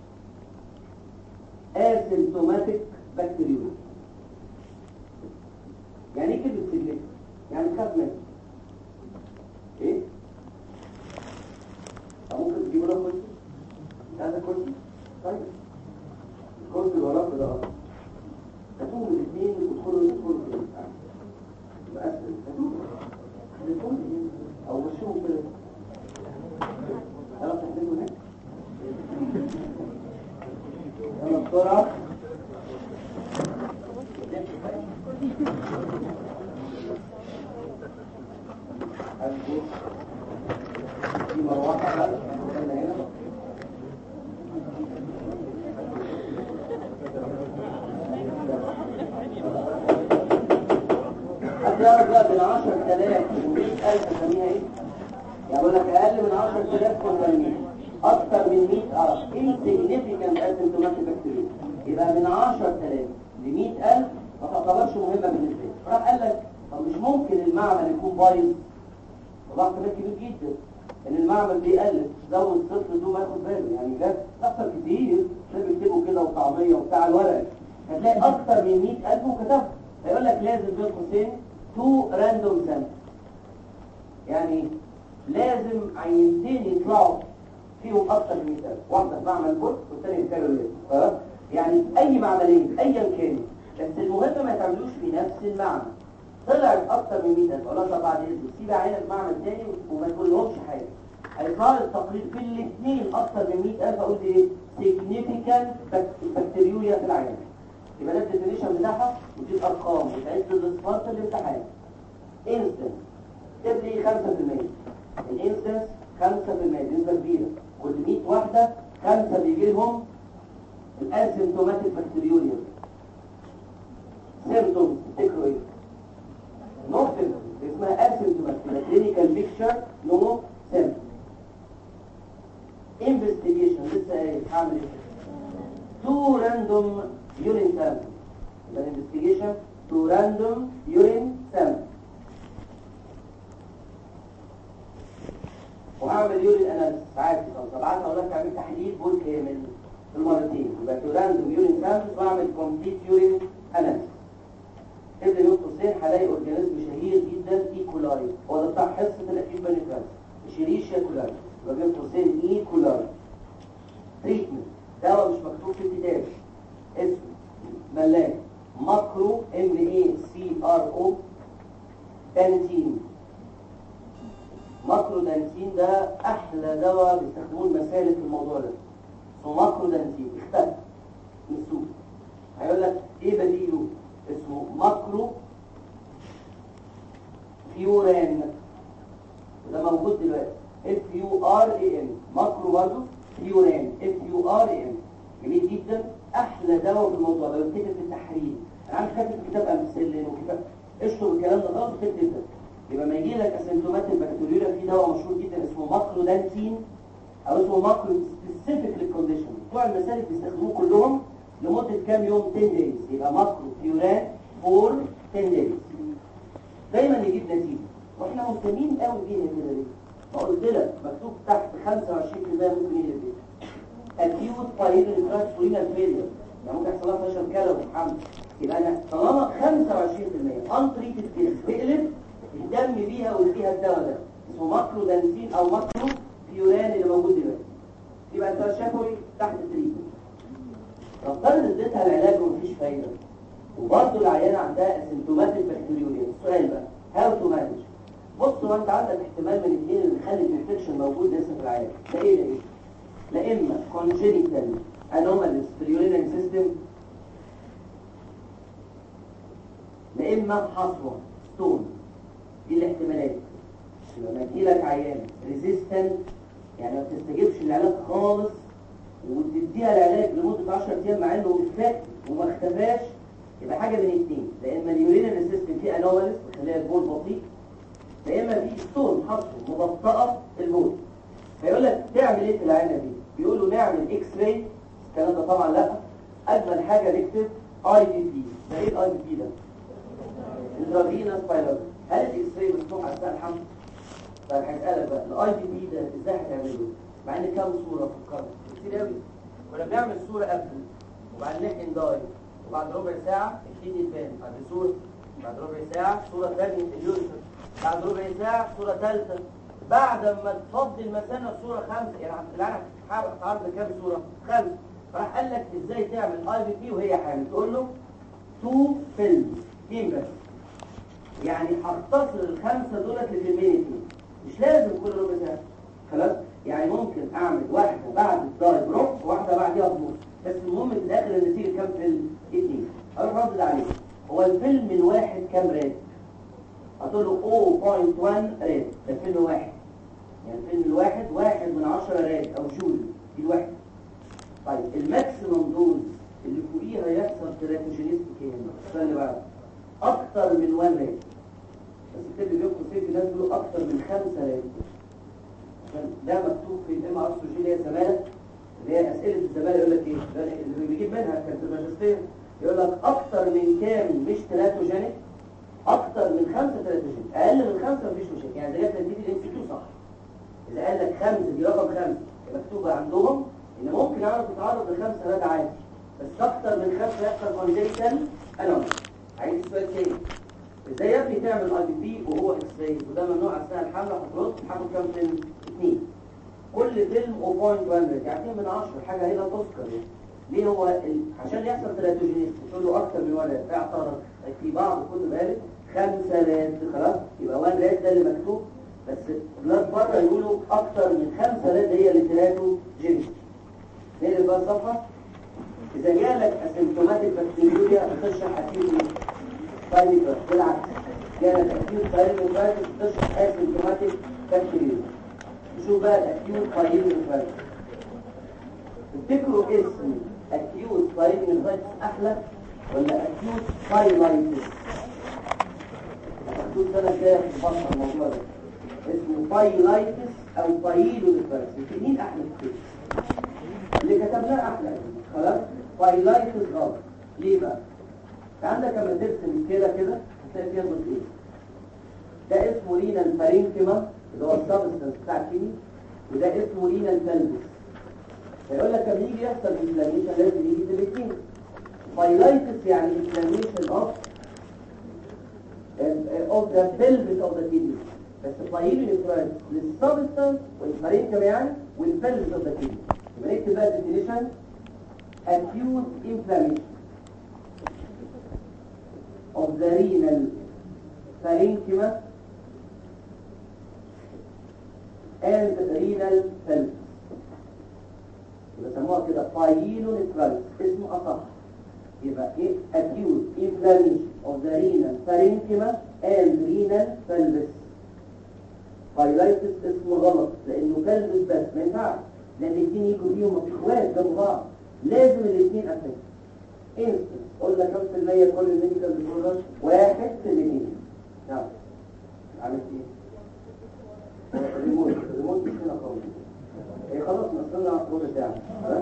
asymptomatic bacterium. يعني ايه كلمه significant؟ يعني تخاف منه ايه؟ او ممكن تجيبوا له كرسي؟ هذا كرسي؟ طيب الكرسي اللي وراك ده اصلا هاتوهم الاثنين وادخلوا يدخلوا كده يبقى اسهل. هاتوهم هاتوهم او مشوهم كده خلاص تحددوا هناك. يلا بسرعه هاتوا في مروحه بقى هنا هتعرف بقى بين عشرة آلاف ومئة ألف اسميها ايه؟ يعني بقول لك اقل من عشرة آلاف كونتامينيت، اكثر من مئة ألف insignificant asymptomatic bacteria. يبقى من عشرة آلاف ل مئة ألف ما تعتبرش مهمه بالنسبه لي. راح قال لك طب مش ممكن المعمل يكون بايظ؟ وده احتمال كبير جدا ان المعمل بيقلل زود صفر دون ما ياخد باله، يعني ده بيحصل كتير. ده بيكتبوا كده وطعميه وبتاع الورق هتلاقي اكثر من مئة ألف وكتبها. هيقول لك لازم بين قوسين تو راندوم سامبل، يعني لازم عينتين يطلعوا فيهم اكتر من مئة ألف، واحده في معمل بوت والثانيه في كالوريز. خلاص يعني اي معملين ايا كانوا، بس المهم ما يتعملوش في نفس المعمل. طلعت اكتر من مئة ألف خلاص بعد اذنك سيب عينه في معمل ثاني وما تقولهمش حاجه. هيطلع التقرير في الاثنين اكتر من مئة ألف. اقول ايه؟ significant بكتيريوريا في العينه. يبقى ده الديفينيشن بتاعها ودي ارقام وتعد الاصفار في الامتحان. انستنس تبقى خمسة بالمية. الانستنس خمسة بالمية نسبه كبيره. كل مئة واحده خمسه بيجي لهم الاسيمتوماتيك بكتيريوريا سيمتومز تفتكروا ايه؟ نو سيمتومز اسمها اسيمتوماتيك كلينيكال بيكتشر نو سيمتومز. انفستيجيشن لسه ايه هعمل ايه؟ تو راندوم يورين سامبل. يبقى الانفستيجيشن تو راندوم يورين سامبل وهعمل يورين اناليسيس عادي خالص. ابعتها اقول لك اعمل تحليل بول كامل في المرتين. يبقى تو راندوم يورين سامبل واعمل كومبليت يورين اناليسيس. ابن بين قوسين هلاقي اورجانيزم شهير جدا ايكولاي، هو ده بتاع حصه الاكيوت بانيكرايتس اشيريشيا كولاي. يبقى بين قوسين ايكولاي. تريتمنت دواء مش مكتوب في الكتاب اسمه ملاك ماكرو ام اي سي ار او دانتين. ماكرو دانتين ده احلى دواء بيستخدموه المسالك في الموضوع ده. اسمه ماكرو دانتين اختفى من السوق. هيقول لك ايه بديله؟ اسمه ماكرو فيوران وده موجود دلوقتي اف يو ار اي ان. ماكرو برضه فيوران اف يو ار اي ان. جميل جدا احلى دواء في الموضوع ده بيتكتب في التحرير. انا عارف كاتب في كتاب امثله وكتاب اشطب الكلام ده خالص وتكتب ده. يبقى ما يجي لك اسيمتوماتيك بكتيريا في دواء مشهور جدا اسمه ماكرو دانتين او اسمه ماكرو سبيسيفيك للكونديشن. بتوع المسالك بيستخدموه كلهم لمده كام يوم؟ عشرة دايز. يبقى ماكرو فيوران فور عشرة دايز. دايما نجيب نتيجه واحنا مهتمين قوي بيها كده ليه؟ ما قلت لك مكتوب تحت خمسة وعشرين بالمية ممكن يجي بيه acute pyelonephritis renal failure، يعني ممكن يحصل لها فشل كلوي وحمل. يبقى انا طالما خمسة وعشرين بالمية untreated case تقلب اهتم بيها واديها الدواء ده اسمه ماكرو دانتين او ماكرو فيوران اللي موجود دلوقتي. يبقى انت شفوي تحت التريتمنت. نفترض اديتها العلاج ومفيش فايده وبرضه العيانه عندها اسيمتوماتيك بكتيريوريا. السؤال بقى هاو تو مانج. بص هو انت عندك احتمال من الاثنين اللي يخلي الانفكشن موجود لسه في العيان. ده ايه ده ايه؟ لا اما congenital anomalies في اليورينري سيستم، لا اما حصوه ستون. دي الاحتمالات. لما تجيلك عيان ريزيستنت يعني ما بتستجيبش للعلاج خالص وتديها العلاج لمده عشرة ايام مع انه افكت وما اختفاش، يبقى حاجه من الاثنين. لا اما اليورينري سيستم فيه انوماليز بتخليها البول بطيء، لا اما في ستون حصوه مبطئه البول. فيقول لك تعمل ايه في العينه دي؟ بيقولوا نعمل اكس راي. الكلام ده طبعا لا. اجمل حاجه نكتب اي بي بي. ده ايه الاي بي بي ده؟ الفاجينا سبايرال. هل الاكس راي مفتوح على اثناء الحمل؟ طيب هسالك بقى الاي بي بي ده ازاي هتعمله؟ مع ان كام صوره في القرن كتير قوي. كنا بنعمل صوره قبل وبعدين نحقن داي وبعد ربع ساعه الكيدني تبان، بعد صوره بعد ربع ساعه صوره ثانيه اليوريثر، بعد ربع ساعه صوره ثالثه، بعد ما تفضي المثانه صوره خمسه. يعني العيان هتعرض كام صوره؟ خمسه. فراح قال لك ازاي تعمل اي بي بي وهي حامل. تقول له تو فيلم اثنين بس، يعني هختصر الخمسه دولت لفيلمين اثنين، مش لازم كل ربع ساعه. خلاص؟ يعني ممكن اعمل واحده بعد الداي بروك وواحده بعديها بنص، بس المهم في الاخر النتيجه كام فيلم؟ اثنين. اروح ردد عليه هو الفيلم الواحد كام راد؟ هتقول له صفر فاصلة واحد راد. ده الفيلم واحد، يعني الفيلم الواحد واحد من عشرة راد او جول دي الواحد. طيب الماكسيمم دوز اللي فوقيها يحصل تراتوجينيستي كام؟ السؤال اللي بعده اكتر من واحد راد. بس الكتاب اللي بيقول في ناس بيقولوا اكتر من خمسة راد. ده مكتوب في الام ار سي جي اللي هي زماله، اللي هي اسئله الزماله. يقول لك ايه اللي بيجيب منها كانت الماجستير؟ يقول لك اكتر من كام مش تراتوجينيك؟ اكتر من خمسة تراتوجينيك. اقل من خمسة مفيش مشاكل. يعني زي ما دي في الام سي كيو صح. اذا قال لك خمسة دي رقم خمسة مكتوبه عندهم ان ممكن اعرف اتعرض لخمسة راد عادي، بس اكتر من خمسة يحصل كونجنتال انومالي. عايز السؤال تاني ازاي يا ابني تعمل اي بي بي وهو اكس راي وده ممنوع اثناء الحمل؟ هترد هاخد كام فيلم؟ اثنين. كل فيلم صفر فاصلة واحد يعني اثنين من عشرة. حاجه هنا تذكر يعني. ليه هو ال... عشان يحصل تراتوجينيس تقول له اكتر من واحد راد. اعترض في بعض الكتب قالت خمسة راد خلاص يبقى واحد راد ده اللي مكتوب، بس بلاد بره يقولوا اكتر من خمسة راد هي اللي تراتوجينيس. نقلب بقى الصفحه. اذا جالك اسيمتوماتيك بكتيريوريا بتشرح اكيد طيب بالعكس جالك اكيوت بايلونيفرايتس بتشرح اسيمتوماتيك بكتيريوريا. نشوف بقى الاكيوت بايلونيفرايتس. افتكروا اسم اكيوت بايلونيفرايتس احلى ولا اكيوت بايلايتس؟ هتاخدوه السنه الجايه في الفصل الموضوع ده اسمه بايلايتس او بايلونيفرايتس. مين احلى في الكتاب؟ اللي كتبناه احلى خلاص. بايلايتس غلط. ليه بقى؟ عندك لما ترسم كده كده هتلاقي فيها جزئين. ده اسمه رينال بارينكيما اللي هو السبستنس بتاع الكيمي، وده اسمه رينال بلفس. فيقول لك لما يجي يحصل انفلاميشن لازم يجي في الاثنين. بايلايتس يعني انفلاميشن اوف اوف ذا بلفس اوف ذا كيدني، بس بايلونيفرايتس للسبستنس والبارينكيما يعني والبلفس اوف ذا كيدني. يبقى نكتب بقى ديفينيشن acute inflammation of the renal parenchyma and renal pelvis. يبقى سموها كده بايلونيفرايتس اسمه أصح. يبقى ايه acute inflammation of the renal parenchyma and renal pelvis. بايلايتس اسمه غلط لانه pelvis بس ما ينفعش، لان الاثنين يجوا فيهم اخوات جنب بعض، لازم الاثنين اساسي. انستنس قلنا كم في المية كل الميديكال ديسوردر؟ واحد في المية. نعم عملت ايه؟ الريموت الريموت مش هنا قوي. ايه خلاص نصلنا ربع ساعة خلاص؟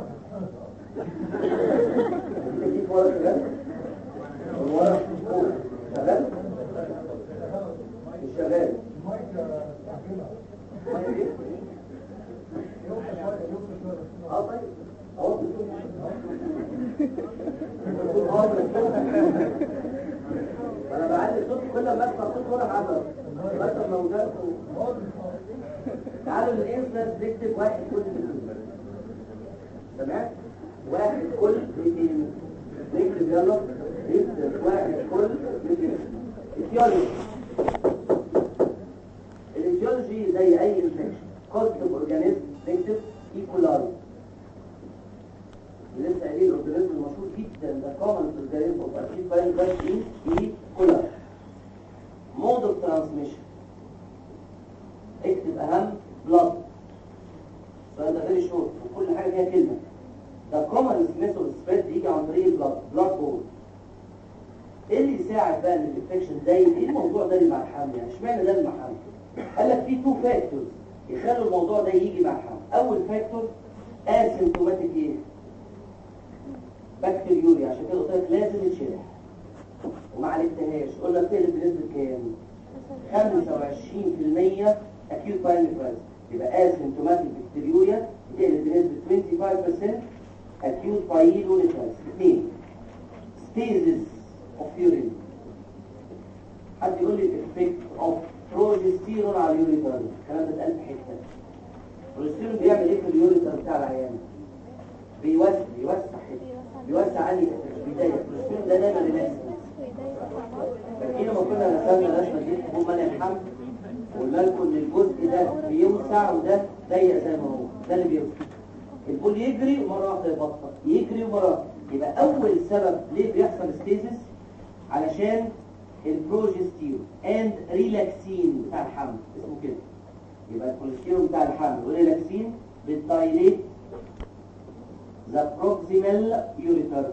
تجيب ورا شغال؟ ورا شغال؟ مش شغال. اه طيب اهو انا بعلي صوت كل ما اسمع صوت ولا حاجه بس موجود. تعالوا للانسنس نكتب واحد كل تمام، واحد كل ميتين. نكتب يلا نكتب واحد كل ميتين. ايتيولوجي. الايتيولوجي زي اي انفكشن كوست اورجانيزم نكتب ايكولاي. لسه قايلين الاورجانيزم المشهور جدا ده كومن اورجانيزم واكيد باين بس ايه ايكولاي. مود اوف ترانسميشن اكتب اهم بلاد. السؤال ده فيري شورت وكل حاجه فيها كلمه. ده كومن ميثود سبريد يجي عن طريق البلاد بلاد بول. ايه اللي يساعد بقى ان الانفكشن ده ايه الموضوع ده اللي مع الحمل؟ يعني اشمعنى ده اللي مع الحمل؟ قال لك في تو فاكتورز يخلوا الموضوع ده يجي مع الحمل. اول فاكتور اسيمتوماتيك ايه؟ بكتيريوريا. عشان كده قلت لك لازم يتشرح وما عالجتهاش. قلنا بتقلب بنسبه كام؟ خمسة وعشرين في المية اكيوت بايلونيفرايتس. يبقى اسيمتوماتيك بكتيريوريا بتقلب بنسبه خمسة وعشرين في المية اكيوت بايلونيفرايتس. اثنين ستيزيس اوف يورين. حد يقول لي الافكت اوف بروجستيرون على اليوريتر. الكلام ده اتقال في حته. البروجستيرون بيعمل ايه في اليوريتر بتاع العيان؟ بيوسع بيوسع بيوسع عليه بدايه. البروجستيرون ده دايما ريلاكس. فاكرين لما كنا رسمنا رسمه دي هم منع الحمل وقلنا لكم ان الجزء ده بيوسع وده ضيق زي ما هو. ده اللي بيوسع. البول يجري ومره واحده يبطل، يجري ومره واحده. يبقى اول سبب ليه بيحصل ستيزيس علشان البروجستيرون اند ريلاكسين بتاع الحمل اسمه كده. يبقى البروجستيرون بتاع الحمل والريلاكسين بتدايليت ذا بروكسيمال يوريتر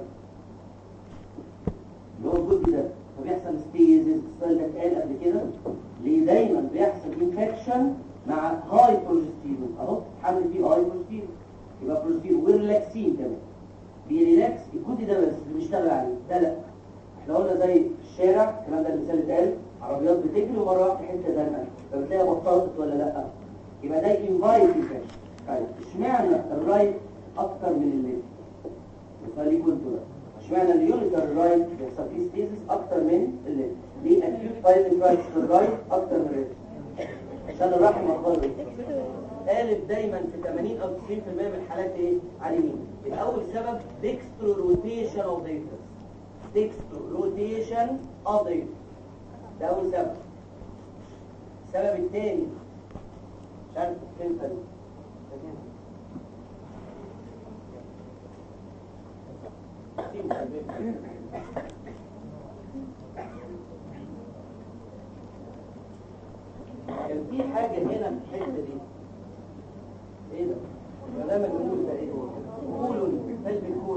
اللي هو الجزء ده، فبيحصل ستيزيس. السؤال ده اتقال قبل كده. ليه دايما بيحصل انفكشن مع هاي بروجستيرون؟ اهو حمل فيه هاي بروجستيرون. يبقى بروجستيرون والريلاكسين كمان بيريلاكس الجزء ده بس اللي بيشتغل عليه ده. لا احنا قلنا زي في الشارع الكلام ده المثال اللي اتقال، عربيات بتجري ومره واحده حته زنقه فبتلاقيها بطلت ولا لا؟ يبقى ده انفايت انفكشن. طيب اشمعنى الرايت اكتر من الليفت؟ السؤال يكون كده اشمعنى اليوريتر الرايت بيحصل فيه ستيزيس اكتر من الليفت؟ ليه اكيوت بايلونيفرايتس في الرايت اكتر من الليفت؟ عشان الرحم اخباره ايه؟ قالب دايما في ثمانين او تسعين في المية من الحالات ايه؟ على اليمين. الاول سبب ديكسترو روتيشن اوف ذا يوترس. ديكسترو روتيشن اوف ذا يوترس ده اول سبب. السبب الثاني مش عارف فين تاني كان في حاجة هنا في الحتة دي. ايه ده؟ كلام النمول ده ايه هو؟ كولون قلب الكولون.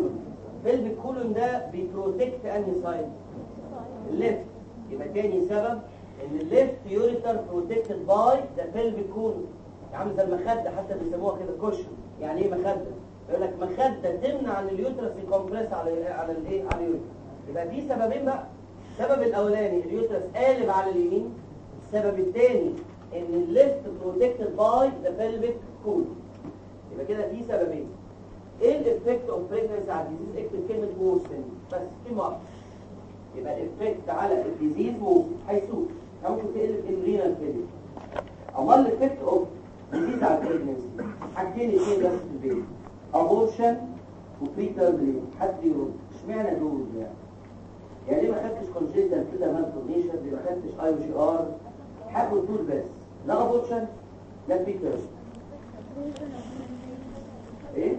pelvic colon ده بيبروتكت انهي سايد؟ الليفت. يبقى تاني سبب ان الليفت يوريتر بروتكتد باي ذا pelvic colon. عامل زي المخده، حتى بيسموها كده كوشن. يعني ايه مخده؟ يقول لك مخده تمنع ان اليوترس يكمبرس على على الايه؟ على اليوترس. يبقى في سببين بقى. السبب الاولاني اليوترس قالب على اليمين. السبب الثاني ان الليفت بروتكتد باي ذا pelvic colon. يبقى كده في سببين. ايه الافكت اوف بريجنسي على الديزيز؟ اكتب كلمه وورسن بس كلمه واحده. يبقى الافكت على الديزيز وورسن هيسوء، ممكن تقلب الرينال فيلير. امال الافكت اوف ديزيز على البريجنسي حاجتين اثنين بس في البيت، ابورشن وبريتيرم ليبر. حد يرد اشمعنى دول يعني؟ يعني ليه ما خدتش كونجنتال كده مالفورميشن؟ ليه ما خدتش اي او جي ار؟ هاخد دول بس، لا ابورشن لا بريتيرم. ايه؟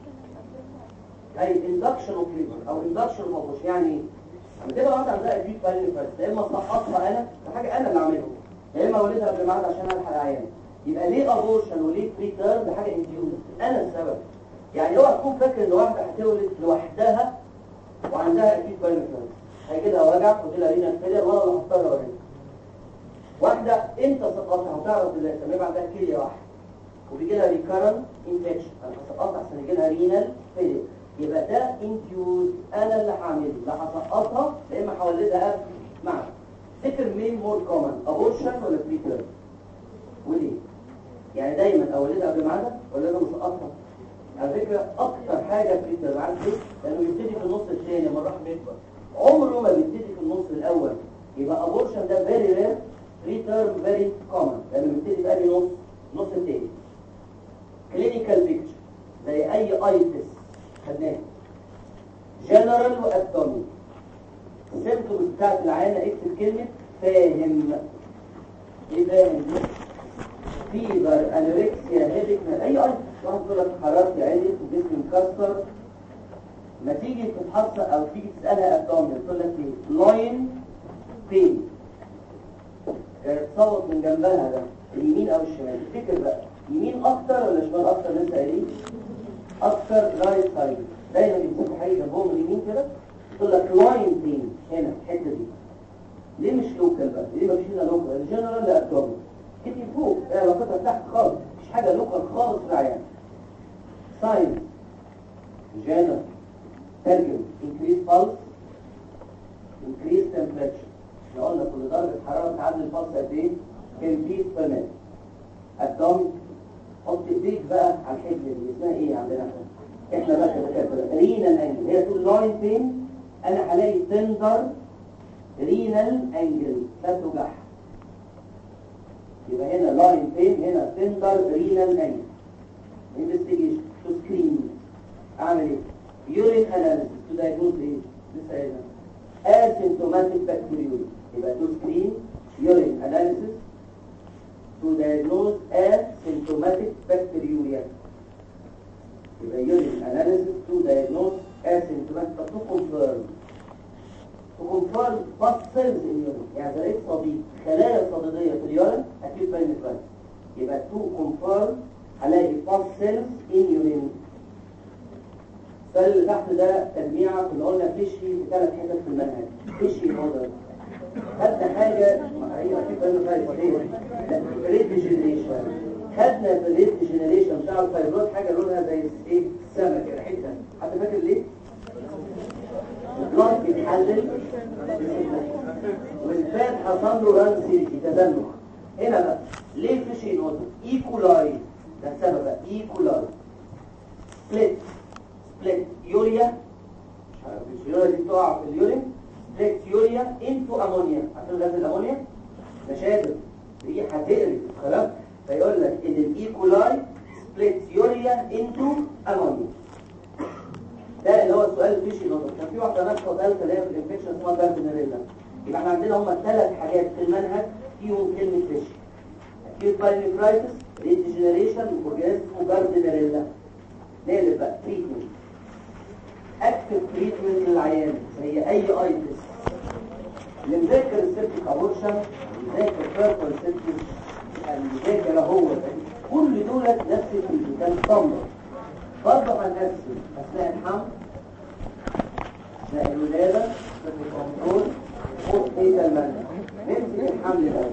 اي اندكشن اوف ليبر او اندكشن اوف ابورشن. يعني ايه؟ لما تبقى واحده عندها اكيد بالي فاست، يا اما اسقطها انا، ده حاجه انا اللي اعملها، يا اما اولدها قبل ميعاد عشان الحق العيان. يبقى ليه ابورشن وليه بريتيرم؟ ده حاجه انديوز، انا السبب. يعني اوعى تكون فاكر ان واحده هتولد لوحدها وعندها اكيد بالي فاست هيجي لها وجع ويجي لها رينال فيلير وانا اللي هضطر اوريها. واحده انت سقطتها هتعرف ازاي؟ لما يبقى عندها كليه واحده وبيجي لها ريكارنت انفكشن، انا هسقطها عشان يجي لها رينال فيلير. يبقى ده انفيوز، انا اللي هعمله، لا هسقطها يا اما هولدها قبل معها. تفتكر مين مور كومن، ابورشن ولا بريتيرم؟ وليه؟ يعني دايما اولدها قبل ميعادها ولا انا مسقطها؟ على فكره اكتر حاجه بريتيرم، عارف ليه؟ لانه بيبتدي في النص الثاني لما الرحم يكبر، عمره ما بيبتدي في النص الاول. يبقى ابورشن ده فيري رير، بريتيرم فيري كومن لانه بيبتدي في نص النص الثاني. كلينيكال بيكتشر زي اي ايتس خدناه، جنرال وابدومين. السيمبتومز بتاعت العيانه اكتب كلمه فاهم. ايه فاهم دي؟ فيبر، انوركسيا، هيدك، اي ايتس. واحد يقول لك حرارتي عاليه وجسمي مكسر، ما تيجي تتحصل او تيجي تسالها ابدومين تقول لك ايه؟ لاين بين. تصوت من جنبها ده اليمين او الشمال، تفتكر بقى يمين اكتر ولا شمال اكتر؟ لسه قايلين اكتر رايت سايد. دايما بيمسكوا حاجه جنبهم اليمين كده تقول لك لاين بين هنا الحته دي. ليه مش لوكال بقى؟ ليه مفيش هنا لوكال؟ الجنرال لا ابدومين كتير فوق، هي علاقتها تحت خالص، مفيش حاجه لوكال خالص في العيان. ساين جنرال ترجم انكريز بالس، انكريز تمبريتشر. احنا قلنا كل درجه حراره تعدي البلس قد ايه؟ كان بيس بير ابدومين. حط ايديك بقى على الحته دي اسمها ايه عندنا احنا؟ احنا بقى كده رينال انجل. هي تقول لاين فين؟ انا هلاقي تندر رينال انجل لا توجعها. يبقى هنا لاين فين؟ هنا تندر رينال انجل. انفستيجيشن تو سكرين. اعمل ايه؟ يورين اناليسيس تو دايجنوز ايه؟ لسه قايلها اسيمتوماتيك بكتيريوريا. يبقى تو سكرين يورين اناليسيس to diagnose asymptomatic bacteriuria. يبقى urine analysis to diagnose asymptomatic but to confirm to confirm pus cells in urine. يعني لقيت صديد خلايا صديدية في اليورين أكيد باين فلاس. يبقى to confirm هلاقي pus cells in urine. السؤال اللي تحت ده تجميعة اللي قلنا فيشي في ثلاث حتت في المنهج. فيشي مودر خدنا حاجة هي أكيد باين فلاس ايه؟ ريت جنريشن. خدنا في الريت جنريشن بتاع الفيبروت حاجه لونها زي ايه؟ السمك كده حته. حد فاكر ليه؟ البلاد بيتحلل والفات حصل له ران سيركي تدمج. هنا بقى ليه فيشي نوت؟ ايكولاي ده السبب بقى. ايكولاي سبليت سبليت يوريا. اليوريا دي بتقع في اليورين. سبليت يوريا انتو امونيا. عشان غاز الامونيا مش قادر ريحه تقرف خلاص، فيقول لك ان الايكولاي سبليت يوريا انتو امونيا. ده اللي هو السؤال الفيشي نوت. كان في واحده ناقصه ثالثه اللي هي في الانفكشن اسمها جاردنريلا. يبقى احنا عندنا هم ثلاث حاجات في المنهج فيهم كلمه فيشي: اكيوت بايليفرايتس، ريديجنريشن، وجهاز اسمه جاردنريلا. نقلب بقى تريتمنت. اكتف تريتمنت للعيان هي اي ايتس. اللي مذاكر السيبتيك ابورشن، مذاكر بيربل سيبتيك، المذاكر هو كل دول نفس الفيديو كان صمم. برضه هنقسم اثناء الحمل لا الولادة بالكنترول فوق ايه المنزل نمسك الحمل ده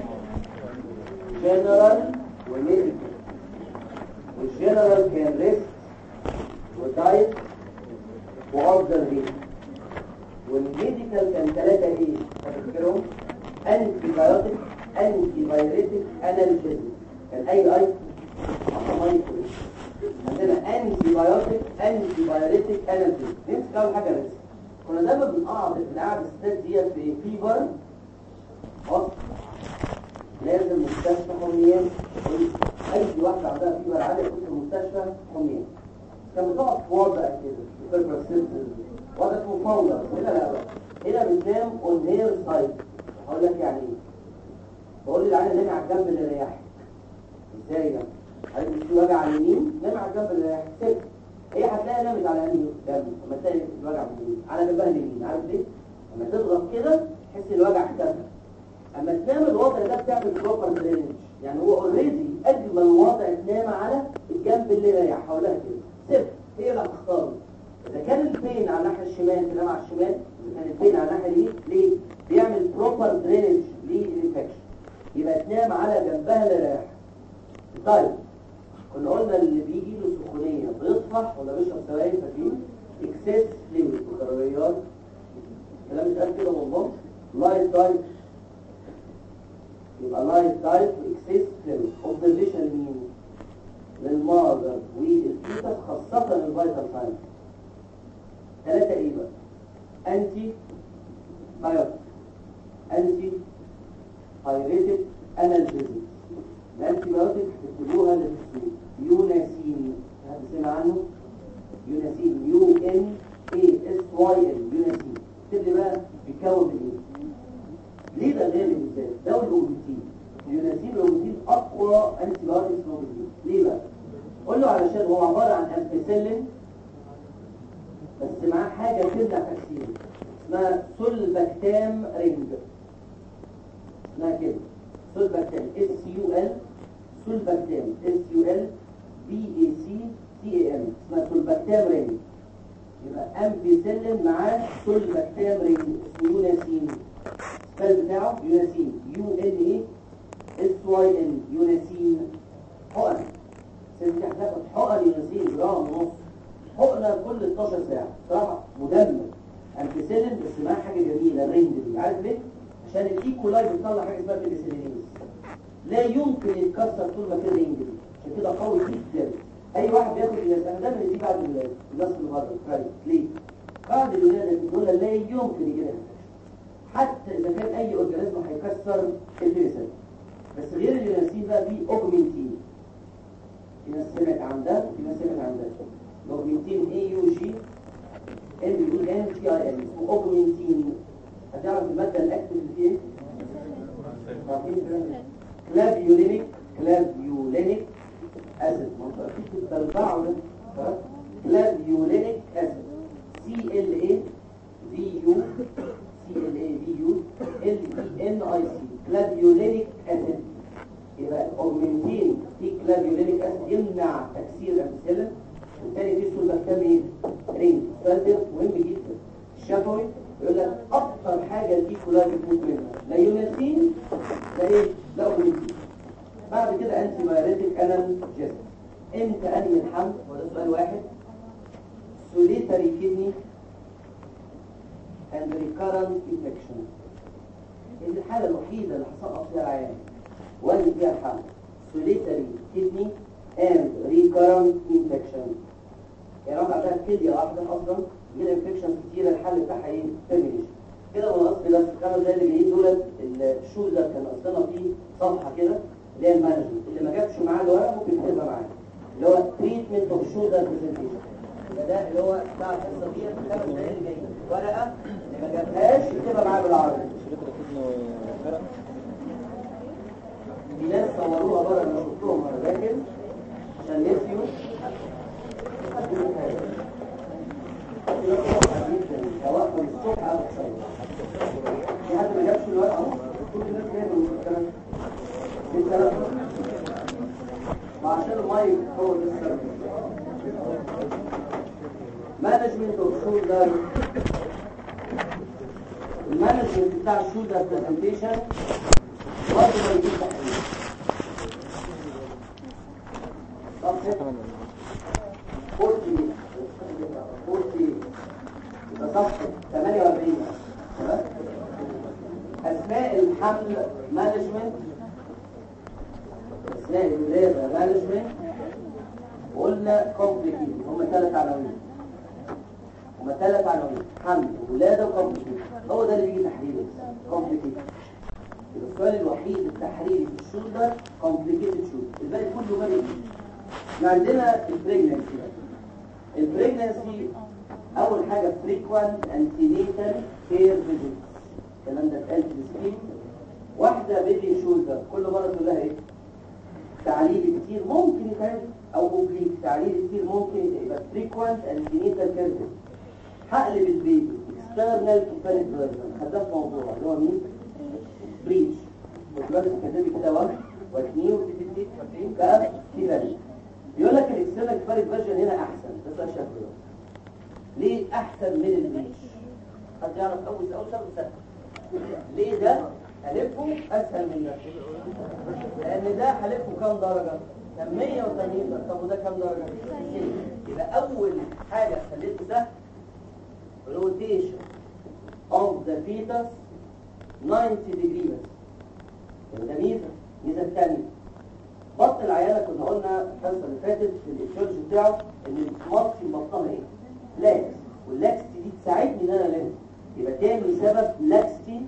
جنرال وميديكال. والجنرال كان ريست ودايت واوبزرفيشن، والميديكال كان ثلاثة ايه فاكرهم؟ انتي بايوتيك انتي بايوريتيك انالجيزيك. كان اي اي عندنا انتي بايوتيك انتي بايوريتيك انالجيزيك. نمسك اول حاجه ريست. كنا دايما بنقعد بنقعد الستات ديت في فيبر خلاص لازم مستشفى حميان. اي واحده عندها فيبر عاليه تكون في المستشفى حميان. كان بتقعد في وضع كده فيبر سيستم وضع اسمه فاوندر. هنا لا بقى هنا بننام اون هير سايد. هقول لك يعني ايه. بقول للعيال نام على الجنب اللي يريحك. ازاي ده؟ عايز في وجع على اليمين نام على الجنب اللي يريحك. سيب هي هتلاقي نامت على انهي جنب لما تلاقي الوجع في اليمين على جنبها اليمين. عارف ليه؟ لما تضغط كده تحس الوجع اختفى. اما تنام الوضع ده بتعمل بروبر درينج. يعني هو اوريدي اجمل وضع تنام على الجنب اللي يريح. هقولها كده سيب هي اللي هتختار. اذا كان البين على الناحيه الشمال تنام على الشمال، اذا كان البين على الناحيه اليمين ليه؟ بيعمل بروبر درينج للانفكشن. يبقى تنام على جنبها اللي يريح. طيب كنا قلنا اللي بيجي له سخونيه بيصفح ولا بيشرب سوائل فاكرين؟ اكسس فلويد وكراريات. الكلام اتقال كده والله. لايت دايت يبقى لايت دايت واكسس فلويد. اوبزرفيشن مين؟ للمارجر والفيتس خاصه الفيتال ساينس. ثلاثه ايه بقى؟ انتي بايوتيك انتي بايوريتيك انالجيزيك. الانتي بايوتيك هتكتبوها للتسميه يوناسين. حد سمع عنه؟ يوناسين يو ان اي اس واي ان يوناسين. تبدأ بقى بيتكون من ايه؟ ليه ده غالي بالذات؟ ده والاوبنتين. اليوناسين والاوبنتين اقوى انتي بايوتيك موجودين. ليه بقى؟ قول له علشان هو عباره عن امبيسيلين بس معاه حاجه تمنع تكسيره اسمها سولباكتام رينج. اسمها كده سولباكتام اس يو ال سولباكتام اس يو ال بي اي سي تي اي ام. اسمها سولباكتام رينج. يبقى امبيسيلين معاه سولباكتام رينج اسمه يوناسين. السبيل بتاعه يوناسين يو ان اي اس واي ان يوناسين. حقن سيدي هتاخد حقن يوناسين جرام ونص حقنه كل اتناشر ساعه. صراحه مدمر امبيسيلين بس معاه حاجه جميله الرينج دي. عارف ليه؟ عشان الايكولاي بتطلع حاجه اسمها بينيسيلينيز لا يمكن يتكسر طول ما في الرينج دي. عشان كده قوي جدا. اي واحد بياخد الناس ده من دي بعد الولاده الناس اللي بره فاهم ليه؟ بعد الولاده بيقول لا يمكن يجي لها حتى اذا كان اي اورجانيزم هيكسر البينيسيلين. بس غير اليوناسين بقى في اوجمنتين. في ناس سمعت عن ده وفي ناس سمعت عن ده. الاوجمنتين اي يو جي ان بيقول ان تي اي ان اسمه اوجمنتين. هتعرف الماده الاكتف اللي فيه ايه؟ كلافيولينيك كلافيولينيك اسيد. ما انتوا بترفعوا ده خلاص. كلافيولينيك اسيد سي ال اي في يو سي ال اي في يو ال اي ان اي سي كلافيولينيك اسيد. يبقى الاوجمنتين في كلافيولينيك اسيد يمنع تكسير الامبيسيلين. والتاني دي سولباكتام ايه؟ رينج. السؤال ده مهم جدا. الشفوي يقول لك اكتر حاجه الايكولاي بتموت منها لا يوناسين لا ايه؟ لا اوجمنتين. بعد كده انتي بايوريتيك انالجيزيك. امتى انهي الحمل؟ وده سؤال واحد. سوليتاري كيدني اند ريكارنت انفكشن. دي الحاله الوحيده اللي هسقط فيها العيان وانهي فيها الحمل. سوليتاري كيدني اند ريكارنت انفكشن. يعني واحده عندها كليه واحده اصلا يجيلها انفكشن كتيره الحل بتاعها ايه؟ ترمينيشن. كده من اصل بس الخمس دقايق اللي جايين دولت الشوزر كان اصلنا فيه صفحه كده اللي هي المانجمنت. اللي ما جابش معاه الورق ممكن يكتبها معاه اللي هو تريتمنت اوف شولدر برزنتيشن. يبقى ده اللي هو بتاع القصه دي في الخمس دقايق اللي جايين. ورقه اللي ما جابهاش يكتبها معاه بالعربي. في ناس صوروها بره انا شفتهم وانا داخل عشان نسيوا. توقف الصبح او الصبح. في حد ما جابش الورقه اهو. كل الناس جايه من الكلام ده. وعشان المايك هو ده السبب. مانجمنت اوف شولدر المانجمنت بتاع الشولدر برزنتيشن برضه ما يجيش تحليل. صفحة أربعين أربعين يبقى صفحة ثمانية وأربعين. أثناء الحمل مانجمنت، أثناء الولادة مانجمنت، قلنا كومبليكيت. هم ثلاث عناوين، هم ثلاث عناوين: حمل وولادة وكومبليكيت. هو ده اللي بيجي تحليله كومبليكيت. يبقى السؤال الوحيد التحريري في الشولدر كومبليكيتد شولدر، الباقي كله ما بيجي. عندنا البريجننسي. البريجننسي اول حاجه فريكوانت انتينيتال كير فيزيت، الكلام ده اتقال في السكيم. واحده بيبي شولدر كل مره تقول لها ايه؟ تعليل كتير ممكن يتعمل، او اوبليك تعليل كتير ممكن يبقى فريكوانت انتينيتال كير فيزيت. هقلب البيبي اكسترنال كيفاليك فيرجن، خدناه في موضوع اللي هو مين؟ بريتش. ودلوقتي كاتب كده واحد واثنين وتبتدي تفكرين بقى كيفاليك. يقول لك الاكسترنال كيفاليك فيرجن هنا احسن، بس انا شايف كده ليه احسن من البريتش؟ حد يعرف اول اول شرط سهل ليه ده هلفه اسهل من ده؟ لان ده هلفه كام درجه؟ كان مية وثمانين درجه. طب وده كام درجه؟ يبقى اول حاجه خليته سهل روتيشن اوف ذا فيتس تسعين ديجري بس. ده ميزه. الميزه الثانيه بطن العيانه كنا قلنا الحصه اللي فاتت في الاتشارج بتاعه ان السمارت في بطنها ايه؟ لاكس، واللاكس دي تساعدني ان انا لازم يبقى تاني سبب لاكستي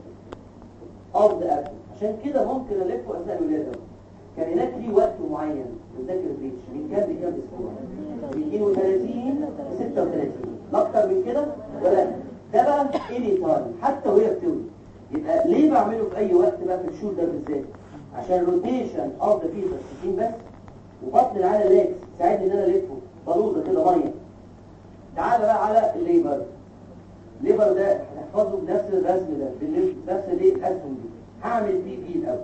اوف ذا ابل. عشان كده ممكن الفه اثناء الولاده. كان هناك ليه وقت معين بنذاكر بريتش من كام لكام اسبوع؟ من اثنين وثلاثين ل ستة وثلاثين، لا اكتر من كده ولا ده بقى اني تايم حتى وهي بتولد. يبقى ليه بعمله في اي وقت بقى في الشهور ده بالذات؟ عشان روتيشن اوف ذا فيتس ستين بس، وبطن العيله لاكس تساعدني ان انا الفه بلوزه كده ميه. تعال بقى على الليبر. الليبر ده هنحفظه بنفس الرسم ده، بنفس الايه الاسهم دي. هعمل فيه ايه الاول؟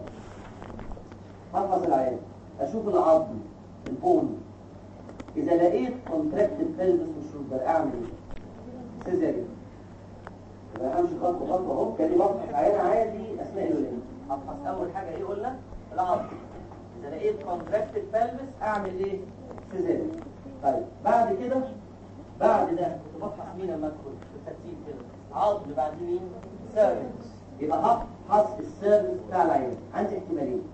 هفحص العيان، اشوف العظم البون. اذا لقيت كونتراكتد بلفس في الشولدر اعمل ايه؟ سيزاريان. يبقى امشي خطوه خطوه اهو. كاني بفحص العيان عادي اثناء الولاده. هفحص اول حاجه ايه قلنا؟ العظم. اذا لقيت كونتراكتد بلفس اعمل ايه؟ سيزاريان. طيب بعد كده بعد ده كنت بفحص مين لما ادخل بالترتيب كده؟ عظم، بعد مين؟ سيرفكس. يبقى هفحص السيرفكس بتاع العيان. عندي احتمالين: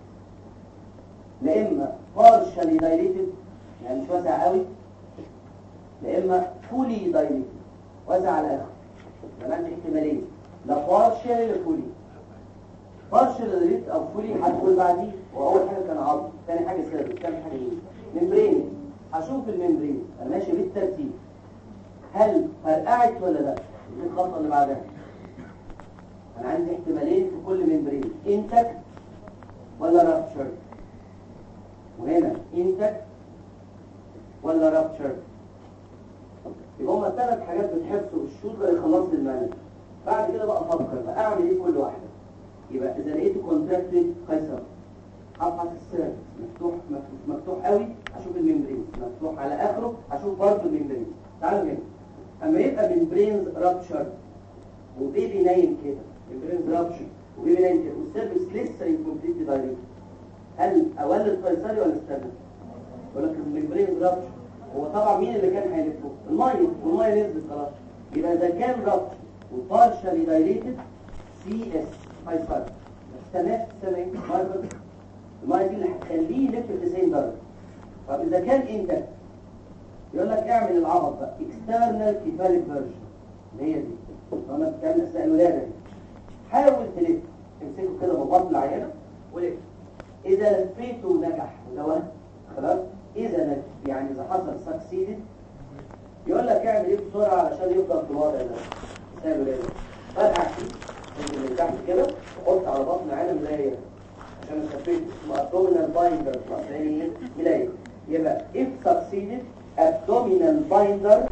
لا اما partially dilated يعني مش واسع قوي، لا اما fully dilated واسع على الاخر. يبقى عندي احتمالين: لا partially لا fully. partially dilated او fully هدخل بعديه. واول حاجه كان عظم، ثاني حاجه سيرفكس، ثالث حاجه ايه؟ ممبرين. هشوف الممبرين انا ماشي بالترتيب، هل فرقعت ولا لا؟ دي الخطوه اللي بعدها. انا عندي احتمالين في كل ممبرين: انتك ولا رابتشر. وهنا انتك ولا رابتشر. يبقى هما ثلاث حاجات بتحفظوا الشولدر يخلص لي المانج. بعد كده بقى افكر بقى اعمل ايه كل واحده. يبقى اذا لقيت كونتراكتد قيصر هفحص السيرفكس مفتوح مفتوح قوي، اشوف الممبرين مفتوح على اخره، اشوف برضه الممبرين. تعالوا هنا اما يبقى ممبرينز رابتشر وبيبي نايم كده، ممبرينز رابتشر وبيبي نايم كده والسيرفكس لسه انكمبليتلي دايركت، هل اولد قيصري ولا استنى؟ يقول لك الممبرينز رابتشر. هو طبعا مين اللي كان هيلفه؟ الميه، والميه نزلت خلاص. يبقى اذا كان رابتشر وبارشالي دايريتد سي اس قيصري. ما تستناش تستنى ماركر الميه دي اللي هتخليه يلف تسعين درجه. طب اذا كان انت يقول لك اعمل العبط بقى اكسترنال كيفاليك فيرجن اللي هي دي انا بتكلم اثناء الولاده دي. حاول تلف، امسكه كده ببطن العيانه ولف. اذا لفيته نجح وده خلاص. اذا نجح يعني اذا حصل سكسيدد يقول لك اعمل ايه بسرعه علشان يفضل في الوضع ده اثناء الولاده. فرقع فيه من تحت كده وحط على بطن العيانه ملايه عشان نخففه، اسمه abdominal binder اصلا ملايه. يبقى if succeeded abdominal binder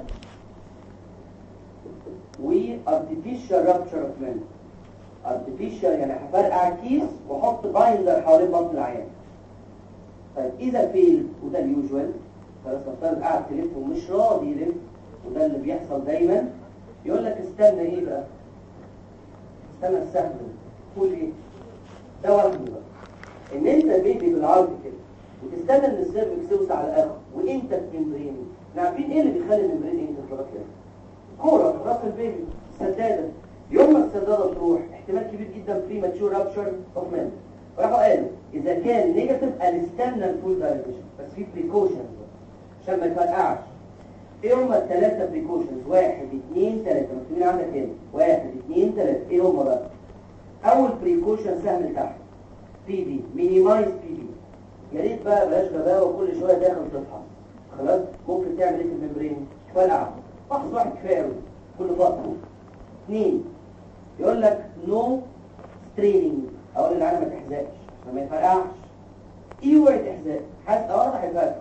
و artificial rupture of man. artificial يعني هفرقع الكيس واحط بايندر حوالين بطن العيان. طيب اذا فيل وده اليوجوال، خلاص نفترض قاعد تلف ومش راضي يلف وده اللي بيحصل دايما، يقول لك استنى ايه بقى؟ استنى السهم تقول ايه؟ ده واحد بقى ان انت بيبي بالعرض كده وتستنى ان السيرفكس يوسع على الاخر وانت في ممبرين. احنا عارفين ايه اللي بيخلي الممبرين انت كده؟ كوره في راس البيبي سداده. يوم ما السداده تروح احتمال كبير جدا بري ماتشور رابشر اوف مان. راحوا قالوا اذا كان نيجاتيف هنستنى الفول دايليشن بس في بريكوشنز عشان ما يفرقعش. ايه هم الثلاثه بريكوشنز؟ واحد اثنين ثلاثه مكتوبين عندك هنا. واحد اثنين ثلاثه ايه هم بقى؟ اول بريكوشن سهم تحت بي بي مينيمايز بي بي. يا ريت بقى بلاش غباوه وكل شويه داخل تفحص. خلاص ممكن تعمل ايه في الممبرين؟ فرقع. فحص واحد كفايه قوي كل فتره. اثنين يقول لك نو ستريننج. اقول للعيال ما تحزقش ما يفرقعش. اوعي تحزق حاسس واضح الفرق.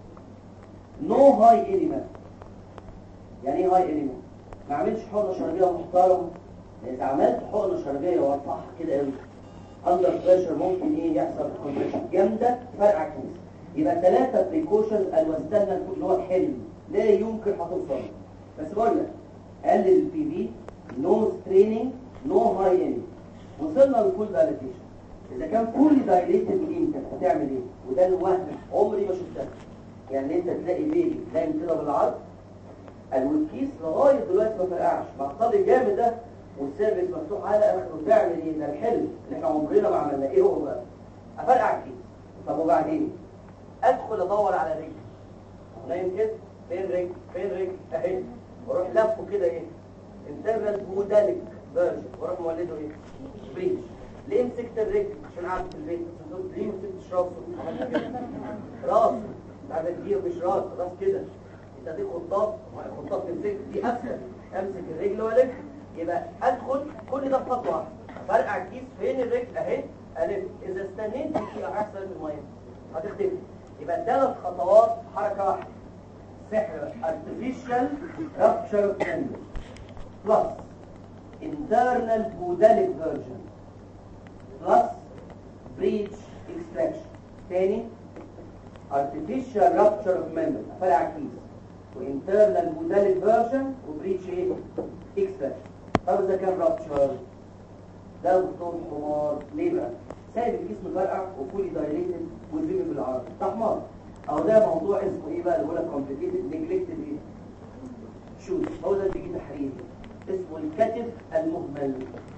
نو هاي اليمنت. يعني ايه هاي اليمنت؟ ما اعملش حقنه شرجيه محترمه. اذا عملت حقنه شرجيه وارفعها كده قوي اندر بريشر ممكن ايه يحصل؟ كونتراكشن جامده فرقع كويس. يبقى ثلاثه بريكوشنز واستنى اللي هو حلم لا يمكن هتوصل. بس بقول لك قلل البي بي، نو ستريننج، نو هاي اليمنت. وصلنا للفول دايليتيشن. اذا كان فول دايليتد امتى هتعمل ايه؟ وده الوهم عمري ما شفتها. يعني انت تلاقي بيبي نايم كده بالعرض والكيس لغايه دلوقتي ما فرقعش مع الطلق جامد ده والسيرفيس مفتوح على اخره. وتعمل ايه؟ ده الحلم اللي احنا عمرنا ما عملناه. ايه هو بقى؟ افرقع الكيس. طب وبعدين ادخل ادور على رجل نايم كده. فين رجل؟ فين رجل؟ اهي. واروح لفه كده ايه؟ انترنال بوداليك فيرجن واروح مولده ايه؟ بريتش. ليه مسكت الرجل؟ عشان قاعد في البيت. ليه ما مسكتش راسه؟ عملت كده راسه. هذا كبير مش راس راس كده. انت دي خطاط خطاط تمسك دي اسهل. امسك الرجل والف. يبقى ادخل كل ده بخطوه واحده. فرقع الكيس. فين الرجل؟ اهي. الف. اذا استنيت دقيقه هيحصل في الميه هتختفي. يبقى ثلاث خطوات حركه واحده. سحر artificial rupture of membrane plus internal podalic version plus breech extraction. تاني artificial rupture of membrane فرع كيس وinternal podalic version وبريتش ايه؟ extraction. طب اذا كان rupture ده دكتور حمار. ليه بقى؟ سايب الكيس مفرقع وفولي دايليتد والبيبي بالعرض ده حمار. او ده موضوع اسمه ايه بقى اللي بقول لك complicated neglected ايه؟ شوز. هو ده اللي بيجي تحرير اسمه الكتف المهمل.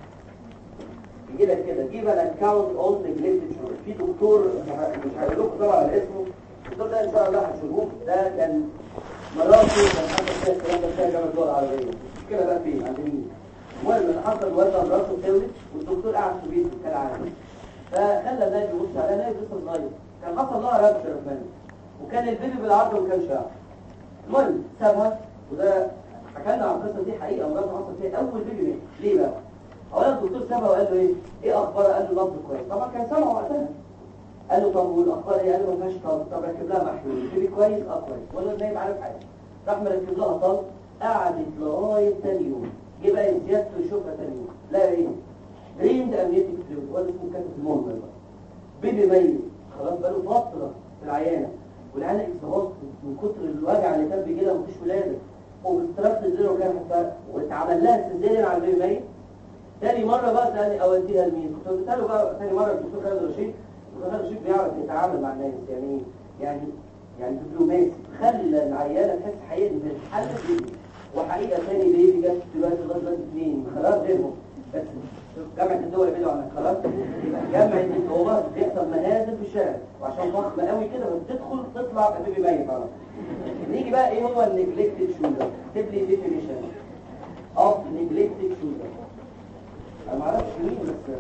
يجي لك كده جيب ان اكونت اون نيجلكتد شوز. في دكتور مش هقول لكم طبعا على اسمه. الدكتور ده ان شاء الله هتشوفوه. ده كان مراته كان حاطط فيها الكلام ده فيها جامعه الدول العربيه. كده بقى فين؟ عند مين؟ المهم اللي حصل وزن راسه تولد والدكتور قاعد في بيته كالعاده. فخلى الناس يبص على ناس لسه صغير. كان حصل لها رابشر منه وكان البيبي بالعرض وما كانش عارف. المهم سابها. وده حكى لنا عن القصه دي حقيقه مراته حصل فيها اول بيبي منه. ليه بقى؟ اولا الدكتور سابها وقال له ايه؟ ايه اخبارها؟ قال له نبض كويس. طبعا كان سامع وقتها. قال له طب والاخبار ايه؟ قال له ما فيهاش طب. طب ركب لها محلول. البيبي كويس؟ اه كويس. ولا نايم عارف حاجه. راح مركب لها طب. قعدت لغايه ثاني يوم. جه بقى زيادته يشوفها ثاني يوم. لا ايه؟ دريند امنيتك فلويد ولا اسمه كاتب المهمل بقى. بيبي ميت خلاص بقاله فتره في العيانه والعيانه اكسهوست من كتر الوجع اللي كان بيجي لها مفيش ولاده وباستراحه الزيرو وكان فرق واتعمل لها سيزيريان على البيبي ميت. تاني مره بقى سالني اوديها لمين؟ كنت قلت له بقى تاني مره الدكتور خالد رشيد. الدكتور خالد رشيد بيعرف يتعامل مع الناس يعني ايه؟ يعني يعني دبلوماسي. خلى العيانه تحس حقيقه ان الحل بيبي وحقيقه ثاني بيبي جت دلوقتي لغايه دلوقتي اثنين خلاص غيرهم. بس جامعة الدول بدوا عنك خلاص. جامعة الدول بيحصل منازل في الشارع وعشان ضخمة قوي كده بتدخل تطلع بيبي ميت خلاص. نيجي بقى ايه هو النيجلكتد شولدر؟ اكتب لي ديفينيشن اوف نيجلكتد شولدر. انا ما اعرفش مين بس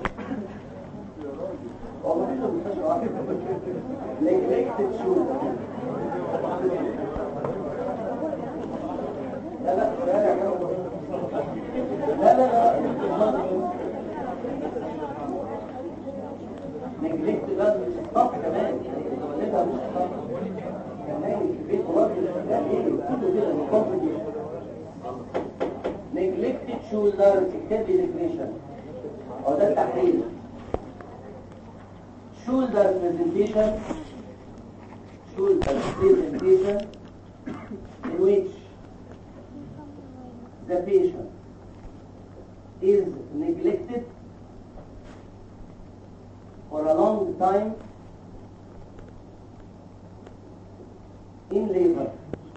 هو ما فيش مستشفى واحد. نيجلكتد شولدر. لا لا لا لا لا نجلكت بقى مش الصف كمان يعني اذا ولدها مش الصف كمان في البيت راجل لا ايه كله كده مقابل دي نجلكتد شولدر. اكتب لي ديفينيشن او ده التحليل. شولدر برزنتيشن شولدر برزنتيشن in which the patient is neglected for a long time in labor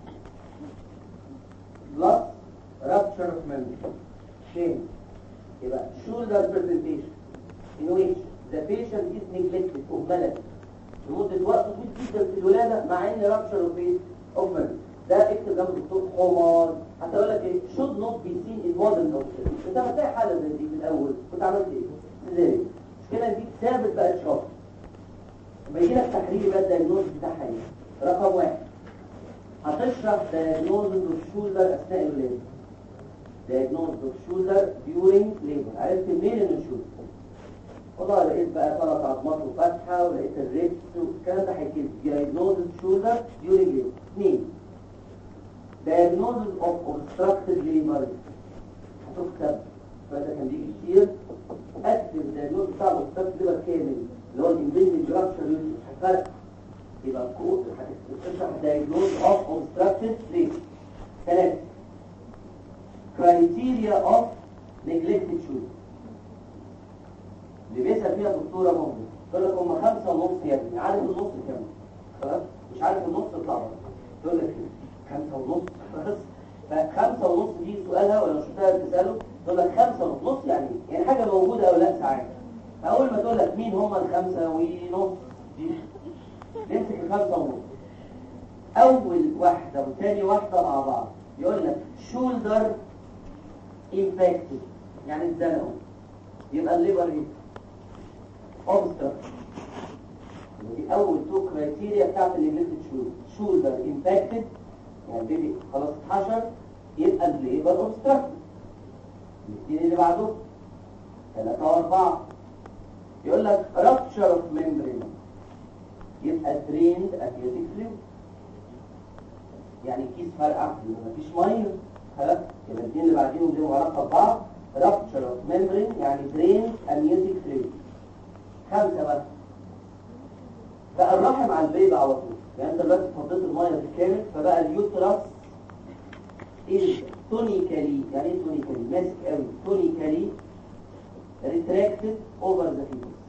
plus rupture of membrane. Shame. يبقى shoulder presentation in which the patient is neglected مهملة لمدة وقت طويل جدا في الولادة مع ان rupture of of membrane. ده اكتب جنب الدكتور حمار. حتى اقول لك ايه should not be seen in modern doctor. انت لما تلاقي حالة زي دي في الاول كنت عملت ايه؟ ازاي؟ مش كده دي ثابت بقى شهر. لما يجي لك تحليل بقى الدايجنوز بتاعها ايه؟ رقم واحد هتشرح diagnosis of shoulder اثناء الولاده. diagnosis of shoulder during labor. عرفت منين ان الشولدر؟ والله لقيت بقى ثلاث عظمات وفتحه ولقيت الريبس والكلام ده هيكتب diagnosis shoulder during labor. اثنين diagnosis of obstructed labor. هتكتب فده كان بيجي كتير. اكتب diagnosis بتاع obstructed labor كامل اللي هو الامبيدنج rupture مش هتفرق. يبقى كود هتشرح diagnosis of obstructed labor. ثلاثة criteria of neglected shoulder. اللي بيسأل فيها دكتورة مهمة تقول لك هم خمسة ونص يا ابني. عارف النص كام؟ خلاص مش عارف النص اطلع بره. تقول لك خمسة ونص بس. فخمسة ونص دي سؤالها ولا شفتها بتسأله تقول لك خمسة ونص يعني يعني حاجة موجودة أو لا ساعات. فأول ما تقول لك مين هم الخمسة ونص دي نمسك الخمسة ونص. أول واحدة وثاني واحدة مع بعض يقول لك shoulder infected يعني اتزنقوا. يبقى الليبر ايه؟ obstruct. دي أول تو كرايتيريا بتاعت النيجلكتد shoulder. shoulder infected يعني البيبي خلاص اتحشر يبقى الليبر obstruct. الاثنين اللي بعده ثلاثة وأربعة يقول لك rupture of membrane يبقى drained amniotic fluid يعني كيس فرقع مفيش ميه. خلاص يبقى الاثنين اللي بعديهم ليهم علاقه ببعض. rupture of membrane يعني drained amniotic fluid. خمسه بقى بقى الرحم على البيبي على طول. يعني انت دلوقتي فضيت الميه بالكامل فبقى اليوترس is tonically يعني ايه tonically؟ ماسك قوي. tonically retracted over the fetus.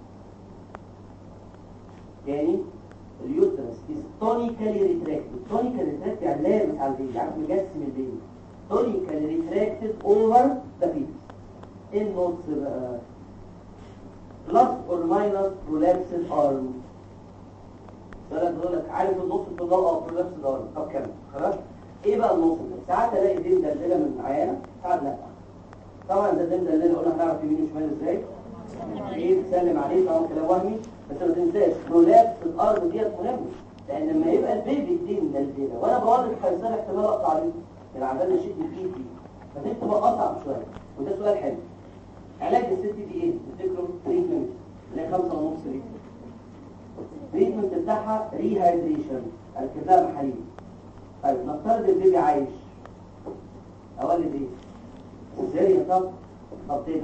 يعني اليوترس is tonically retracted. tonically retracted يعني لامس على البيبي عارف مجسم البيبي. tonically retracted over the fetus. ايه النص بقى؟ plus or minus prolapsed arm. ده بقول لك عارف النص ده اه prolapsed arm. طب كمل خلاص. ايه بقى النص ده؟ ساعات الاقي دي مدلله من عيانه ساعات لا. طبعا ده ده مدلله قلنا هنعرف يمين وشمال ازاي. ايه تسلم عليه طبعا كلام وهمي بس ما تنساش prolapsed الارض ديت مهمه لان لما يبقى البيبي دي مدلله وانا بوضح حساب احتمال اقطع عليه العمال يشد فيه فيه فتبقى تبقى اصعب شويه. وده سؤال حلو. علاج الست دي ايه؟ تفتكروا تريتمنت اللي هي خمسة ونص لتر. التريتمنت بتاعها ريهايدريشن اركب لها محاليل. طيب نفترض البيبي عايش اولد ايه؟ سيزاريان. طب طب تاني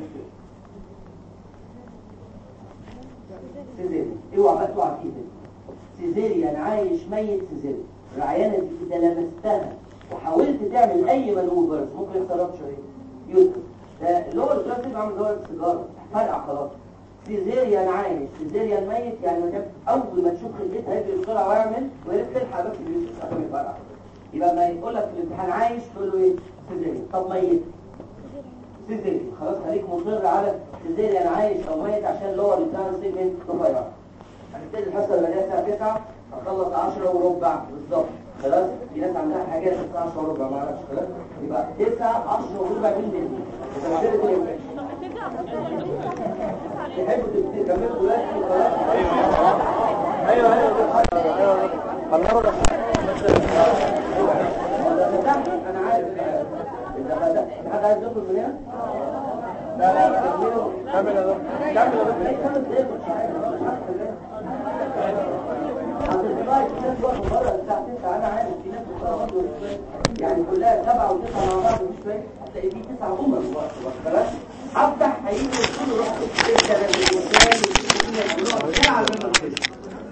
سيزاريان. اوعى بقى تقع فيه سيزاريان عايش ميت سيزاريان. العيانه دي اذا لمستها وحاولت تعمل اي مانوفرز ممكن يحصل رابشر ايه؟ يوتر. ده اللي هو الكلاسيك عامل زي السيجاره فرقع خلاص. سيزاريان عايش سيزاريان ميت يعني ما كانش اول ما تشوف خلقتها هيجي بسرعه ويعمل ويلف تلحق بس اليوتر عشان يفرقع. يبقى ما يقول لك في الامتحان عايش تقول له ايه؟ سيزاريان. طب ميت سيزاريان. خلاص خليك مصر على سيزاريان عايش او ميت عشان لور البلان سيجمنت رفيع. هنبتدي الحصه اللي بعدها الساعه تسعة هنخلص عشرة وربع بالظبط. خلاص في ناس عندها حاجات الساعه عشرة وربع ما اعرفش. خلاص يبقى تسعة عشرة وربع بالليل. تحبوا تكملوا دلوقتي؟ خلاص ايوه ايوه ايوه خلصنا. انا عارف اذا بدات حد عايز يدخل من هنا. لا لا لا كمل يا دكتور كمل يا دكتور. خمس دقايق مش عارف هتطلعي الناس واقفه بره الساعه تسعة. انا عارف في ناس بتقعد يعني كلها سبعة وتسعة مع بعض مش فاهم. هتلاقي في تسعة هم خلاص هفتح هيجي كله روح كده بالمثال وكده كده على المنطقه.